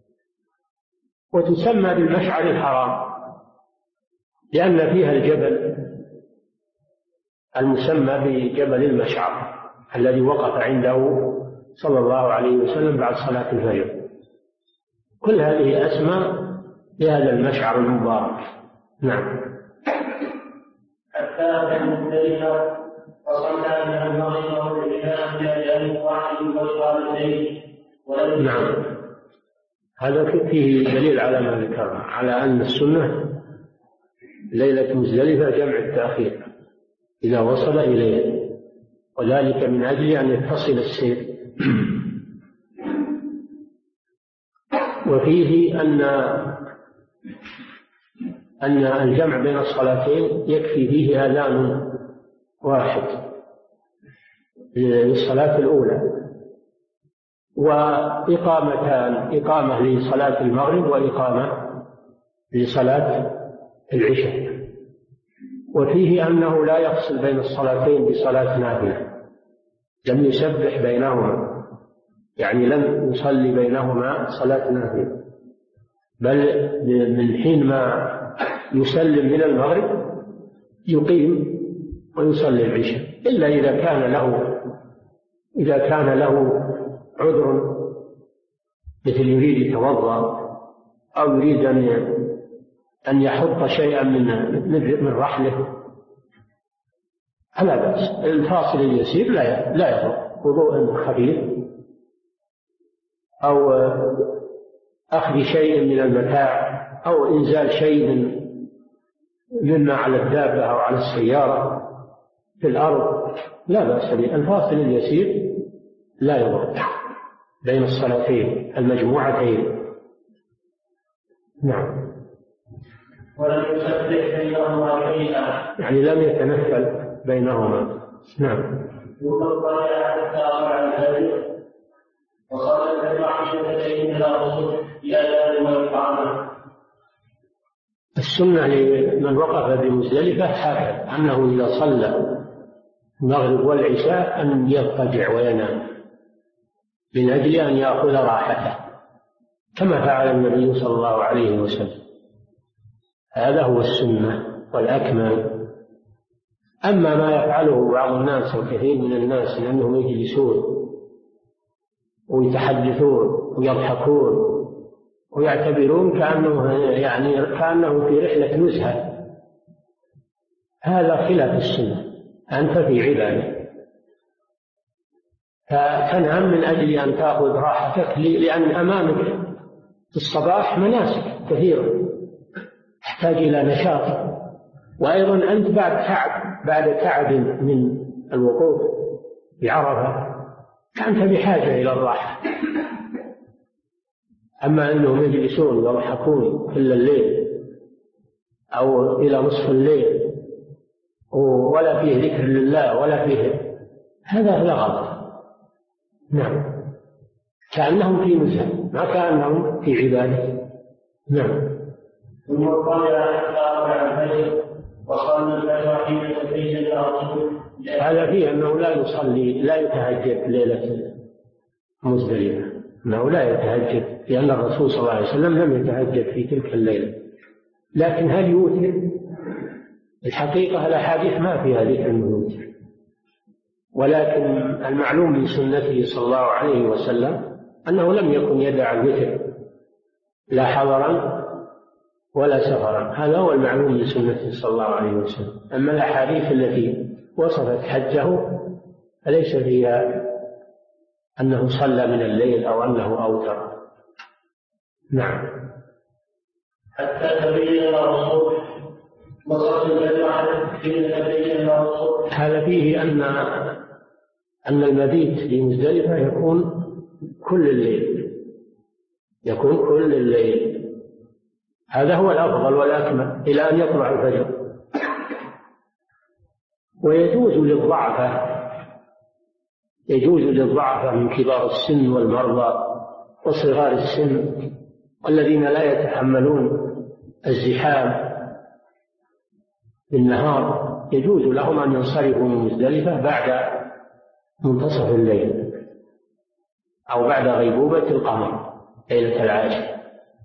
وتسمى بالمشعر الحرام لأن فيها الجبل المسمى بجبل المشعر الذي وقف عنده صلى الله عليه وسلم بعد صلاة الفجر. كل هذه أسماء لهذا المشعر المبارك. نعم. حتى أتى مزدلفة فصلى بها المغرب والعشاء إلى جانب واحد والقارتين.
نعم. هذا فيه دليل على ما ذكرنا على أن السنة ليلة مزدلفة جمع التأخير إذا وصل إليه، وذلك من أجل أن يتصل السير. وفيه أن أن الجمع بين الصلاتين يكفي فيه أذان واحد للصلاة الأولى، وإقامتان، إقامة لصلاة المغرب وإقامة لصلاة العشاء. وفيه أنه لا يفصل بين الصلاتين بصلاة نافلة، لم يسبح بينهما، يعني لم يصلي بينهما صلاة نافلة، بل من حين ما يسلم من المغرب يقيم ويصلي العشاء، إلا إذا كان له عذر، مثل يريد يتوضأ أو يريد أن يحط شيئا من رحله فلا بأس. الفاصل اليسير لا يضر، وضوء خفيف أو أخذ شيء من المتاع أو إنزال شيء مما على الدابة أو على السيارة في الأرض لا بأس به. الفاصل اليسير لا يضر بين الصلاتين المجموعتين. نعم.
ولم يسبح بينهما شيئا، يعني
لم يتنفل بينهما. نعم.
وقال حتى طلع الفجر وصلى الفجر 10 إلى الرسول بأذان وإقامة.
السنة لمن وقف بمزدلفة هكذا، أنه إذا صلى المغرب والعشاء أن يضطجع وينام من أجل أن يأخذ راحته، كما فعل النبي صلى الله عليه وسلم. هذا هو السنة والأكمل. أما ما يفعله بعض الناس وكثير من الناس من أنهم يجلسون ويتحدثون ويضحكون ويعتبرون كأنه في رحلة نزهة، هذا خلاف السنة. أنت في عبادة، فتنام من أجل أن تأخذ راحتك، لأن أمامك في الصباح مناسك كثيرة تحتاج إلى نشاط، وأيضا أنت بعد تعب من الوقوف بعرفة فأنت بحاجة إلى الراحة. أما أنهم يجلسون ويضحكون كل الليل أو إلى نصف الليل ولا فيه ذكر لله ولا فيه، هذا لغط. نعم، كأنهم في نزهة ما كأنهم في عبادة. نعم.
ثم قال حتى طلع الفجر وصلى الفجر حين تبين الرسول.
هذا فيه أنه لا يصلي، لا يتهجد ليلة مزدلفة، أنه لا يتهجد، لأن الرسول صلى الله عليه وسلم لم يتهجد في تلك الليلة. لكن هل يوتر؟ الحقيقة الأحاديث ما فيها ذكر أنه يوتر، ولكن المعلوم من سنته صلى الله عليه وسلم أنه لم يكن يدع الوتر لا حضرا ولا سفرا، هذا هو المعلوم من سنته صلى الله عليه وسلم. أما الأحاديث التي وصفت حجه فليس فيها أنه صلى من الليل أو أنه أوتر. نعم.
حتى تبين الرسول وصلى الفجر حين تبين الرسول.
هذا فيه أن المبيت في مزدلفة يكون كل الليل، هذا هو الأفضل والأكمل إلى أن يطلع الفجر. ويجوز للضعفاء من كبار السن والمرضى وصغار السن والذين لا يتحملون الزحام بالنهار، يجوز لهم أن ينصرفوا من مزدلفة بعد منتصف الليل أو بعد غيبوبة القمر ليلة العاشر،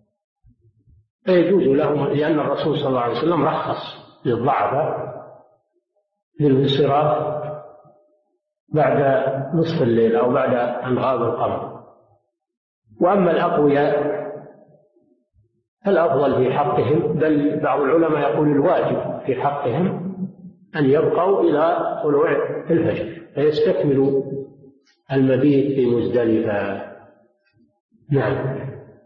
فيجوز لهم، لأن الرسول صلى الله عليه وسلم رخص للضعفاء للانصراف بعد نصف الليل أو بعد أن غاب القمر. وأما الأقوياء فالأفضل في حقهم، بل بعض العلماء يقول الواجب في حقهم أن يبقوا إلى طلوع الفجر فيستكملوا المبيت في مزدلفة. نعم.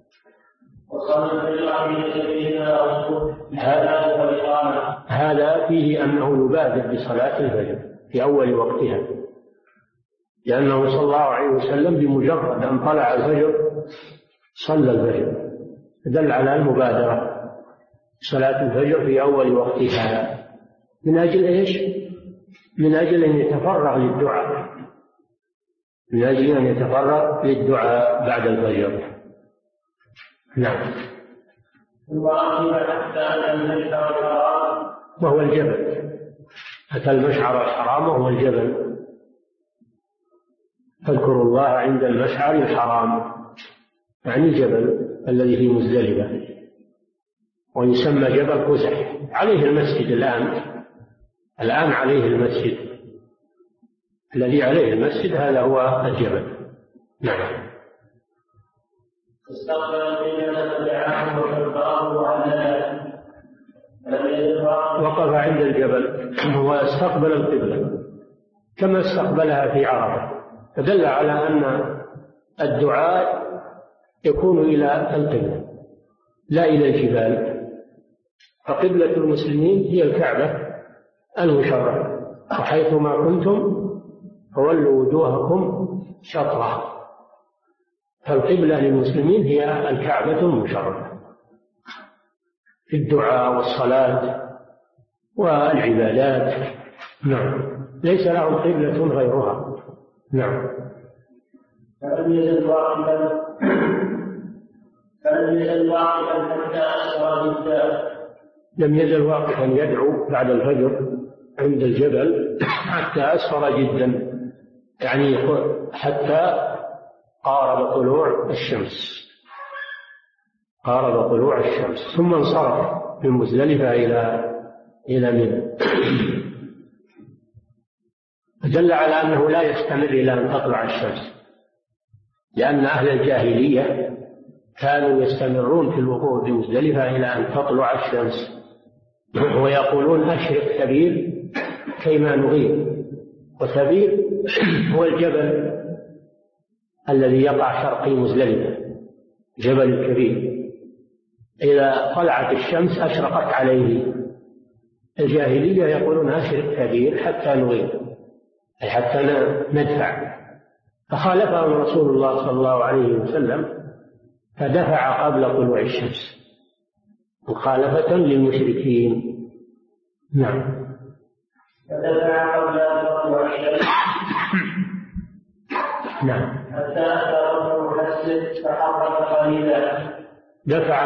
هذا فيه أنه يبادر بصلاة الفجر في أول وقتها، لأنه صلى الله عليه وسلم بمجرد أن طلع الفجر صلى الفجر، دل على المبادرة صلاة الفجر في أول وقتها. من أجل إيش؟ من أجل أن يتفرغ للدعاء، من أجل أن يتفرغ للدعاء بعد الفجر. نعم. وهو الجبل، أتى المشعر الحرام وهو الجبل. فاذكروا الله عند المشعر الحرام، يعني الجبل الذي في مزدلفة، ويسمى جبل قزح. عليه المسجد الآن عليه المسجد، الذي عليه المسجد هذا هو الجبل. نعم. وقف عند الجبل واستقبل القبلة كما استقبلها في عرفة، فدل على أن الدعاء يكون إلى القبلة لا إلى الجبال. فقبلة المسلمين هي الكعبة المشرفة، وحيثما كنتم فولوا وجوهكم شطرها. فالقبلة للمسلمين هي الكعبة المشرفة في الدعاء والصلاة والعبادات. نعم. ليس لهم قبلة غيرها. نعم.
فلم يزل واقفا حتى أسرى بالدار.
لم يزل واقفا يدعو بعد الفجر عند الجبل حتى أسفر جدا، يعني حتى قارب طلوع الشمس، قارب طلوع الشمس، ثم انصرف من مزدلفة إلى منى. دل على أنه لا يستمر إلى أن تطلع الشمس، لأن أهل الجاهلية كانوا يستمرون في الوقوف بمزدلفة إلى أن تطلع الشمس، ويقولون أشرق ثبير كيما نغيب. وثبير هو الجبل الذي يقع شرقي مزدلفة، جبل الكبير، إذا طلعت الشمس أشرقت عليه. الجاهلية يقولون أشرق ثبير حتى نغيب، أي حتى ندفع. فخالفهم رسول الله صلى الله عليه وسلم فدفع قبل طلوع الشمس مخالفة للمشركين. نعم.
فدفع قبل طلوع الشمس
نعم.
حتى أتى رجل المسجد فحرك قليلا.
دفع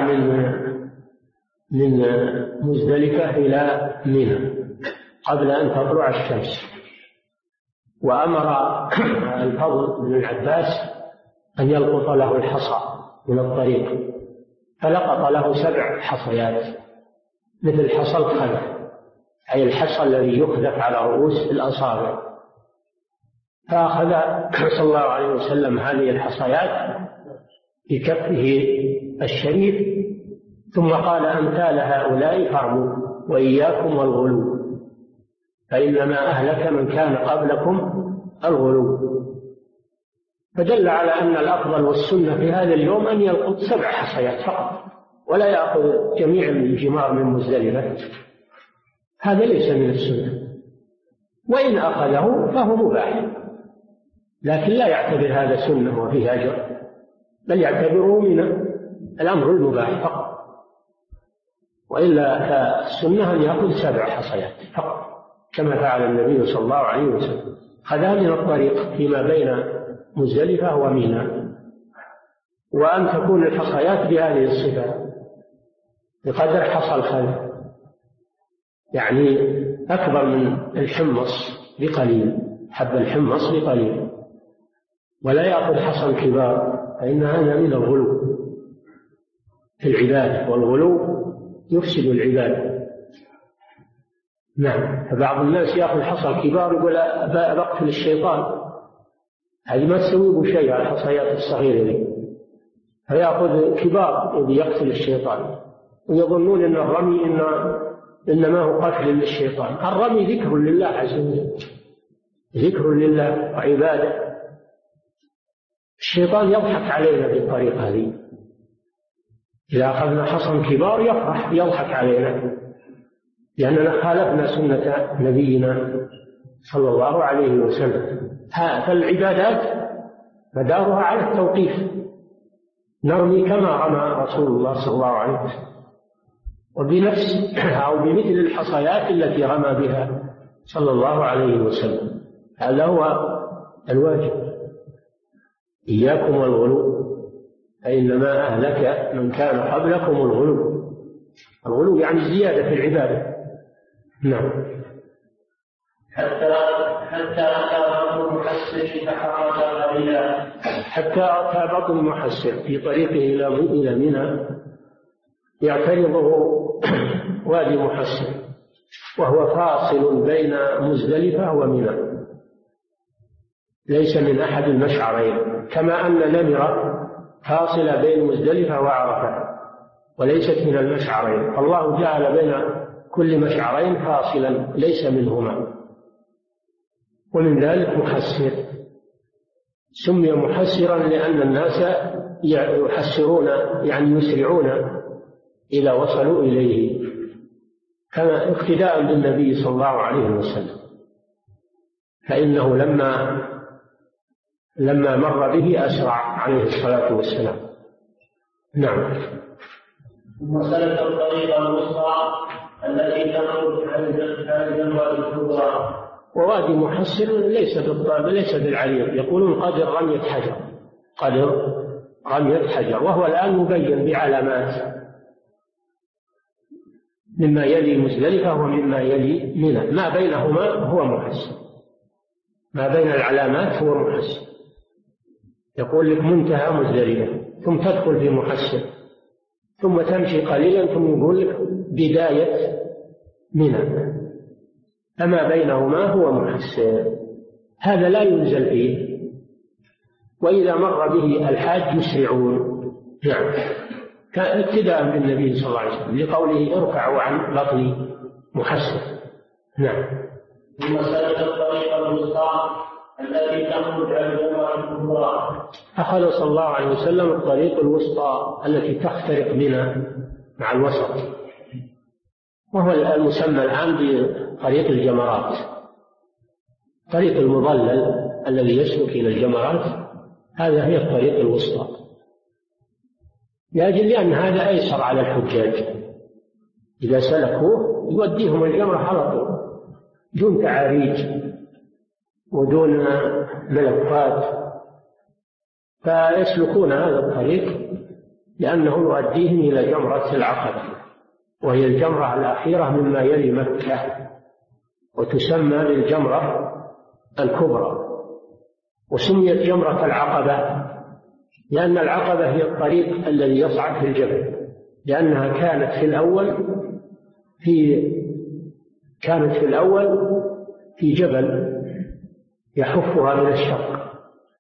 من مزدلفة إلى منى قبل أن تطلع الشمس، وأمر الفضل بن العباس أن يلقط له الحصى من الطريق، فلقط له 7 حصيات مثل حصى الخلف، أي الحصى الذي يخذف على رؤوس الأصابع. فأخذ صلى الله عليه وسلم هذه الحصيات بكفه الشريف، ثم قال: أمثال هؤلاء فارموا وإياكم والغلو، فإنما أهلك من كان قبلكم الغلو. فدل على أن الأفضل والسنة في هذا اليوم أن يلقط 7 حصيات فقط، ولا يأخذ جميع الجمار من مزدلفة، هذا ليس من السنة. وإن أخذه فهو مباح، لكن لا يعتبر هذا سنة وفيه أجر، بل يعتبره من الأمر المباح فقط. وإلا فالسنة أن يأخذ 7 حصيات فقط كما فعل النبي صلى الله عليه وسلم، خذها من الطريق فيما بين مزدلفة ومنى. وأن تكون الحصيات بهذه الصفة بقدر حصى الخلف، يعني أكبر من الحمص بقليل، حب الحمص بقليل، ولا يأخذ حصى الكبار، فإن هذا من الغلو في العبادة، والغلو يفسد العبادة. نعم. فبعض الناس يأخذ حصى الكبار يقول بقتل الشيطان، هذه ما تسوي شيء على الحصيات الصغيرة دي، فيأخذ كبار الذي يقتل الشيطان، ويظنون أن الرمي إنما هو قتل للشيطان. الرمي ذكر لله عز وجل، ذكر لله وعبادة. الشيطان يضحك علينا بالطريقة هذه، إذا أخذنا حصى كبار يفرح يضحك علينا، لأننا خالفنا سنة نبينا صلى الله عليه وسلم. فالعبادات مدارها على التوقيف، نرمي كما رمى رسول الله صلى الله عليه وسلم، وبنفس أو بمثل الحصيات التي رمى بها صلى الله عليه وسلم. هذا هو الواجب. إياكم والغلو فإنما أهلك من كان قبلكم الغلو. الغلو يعني الزيادة في العبادة. نعم.
حتى أتى بطن المحسر فحرج عليها.
حتى أتى بطن المحسر في طريقه إلى منى يعترضه وادي محسر، وهو فاصل بين مزدلفة ومنى، ليس من أحد المشعرين، كما أن نمرة فاصلة بين مزدلفة وعرفة وليست من المشعرين. الله جعل بين كل مشعرين فاصلا ليس منهما، ومن ذلك محسر. سمي محسرا لأن الناس يحسرون يعني يسرعون إذا وصلوا إليه، كما اقتداء بالنبي صلى الله عليه وسلم، فإنه لما مر به أسرع عليه الصلاة والسلام. نعم.
ثم سلك الطريق الوسطى التي تخرج عن الجنوب الكبرى.
ووادي محسر ليس بالعريض، يقولون قدر رمية حجر، وهو الآن مبين بعلامات مما يلي مزدلفة ومما يلي منى، ما بينهما هو محسر، ما بين العلامات هو محسر. يقول لك منتهى مزدلفة، ثم تدخل في محسر، ثم تمشي قليلا، ثم يقول لك بداية منى، فما بينهما هو محسر. هذا لا ينزل فيه، وإذا مر به الحاج يسرعون. نعم. كان ابتداء بالنبي صلى الله عليه وسلم لقوله ارفعوا عن بطن محسر. نعم.
ثم سلك الطريق الوسطى التي تخرج عن الجنوب الكبرى.
أخذ صلى الله عليه وسلم الطريق الوسطى التي تخترق منى مع الوسط، وهو المسمى الآن بطريق الجمرات، طريق المظلل الذي يسلك إلى الجمرات، هذا هي الطريق الوسطى، لأن هذا أيسر على الحجاج، إذا سلكوه يوديهم الجمرة على طول دون تعاريج ودون ملفات، فيسلكون هذا الطريق لأنه يؤديهم إلى جمرة العقبة، وهي الجمرة الأخيرة مما يلي مكة، وتسمى بالجمرة الكبرى، وسميت جمرة العقبة لأن العقبة هي الطريق الذي يصعد في الجبل، لأنها كانت في الأول في جبل يحفها من الشرق،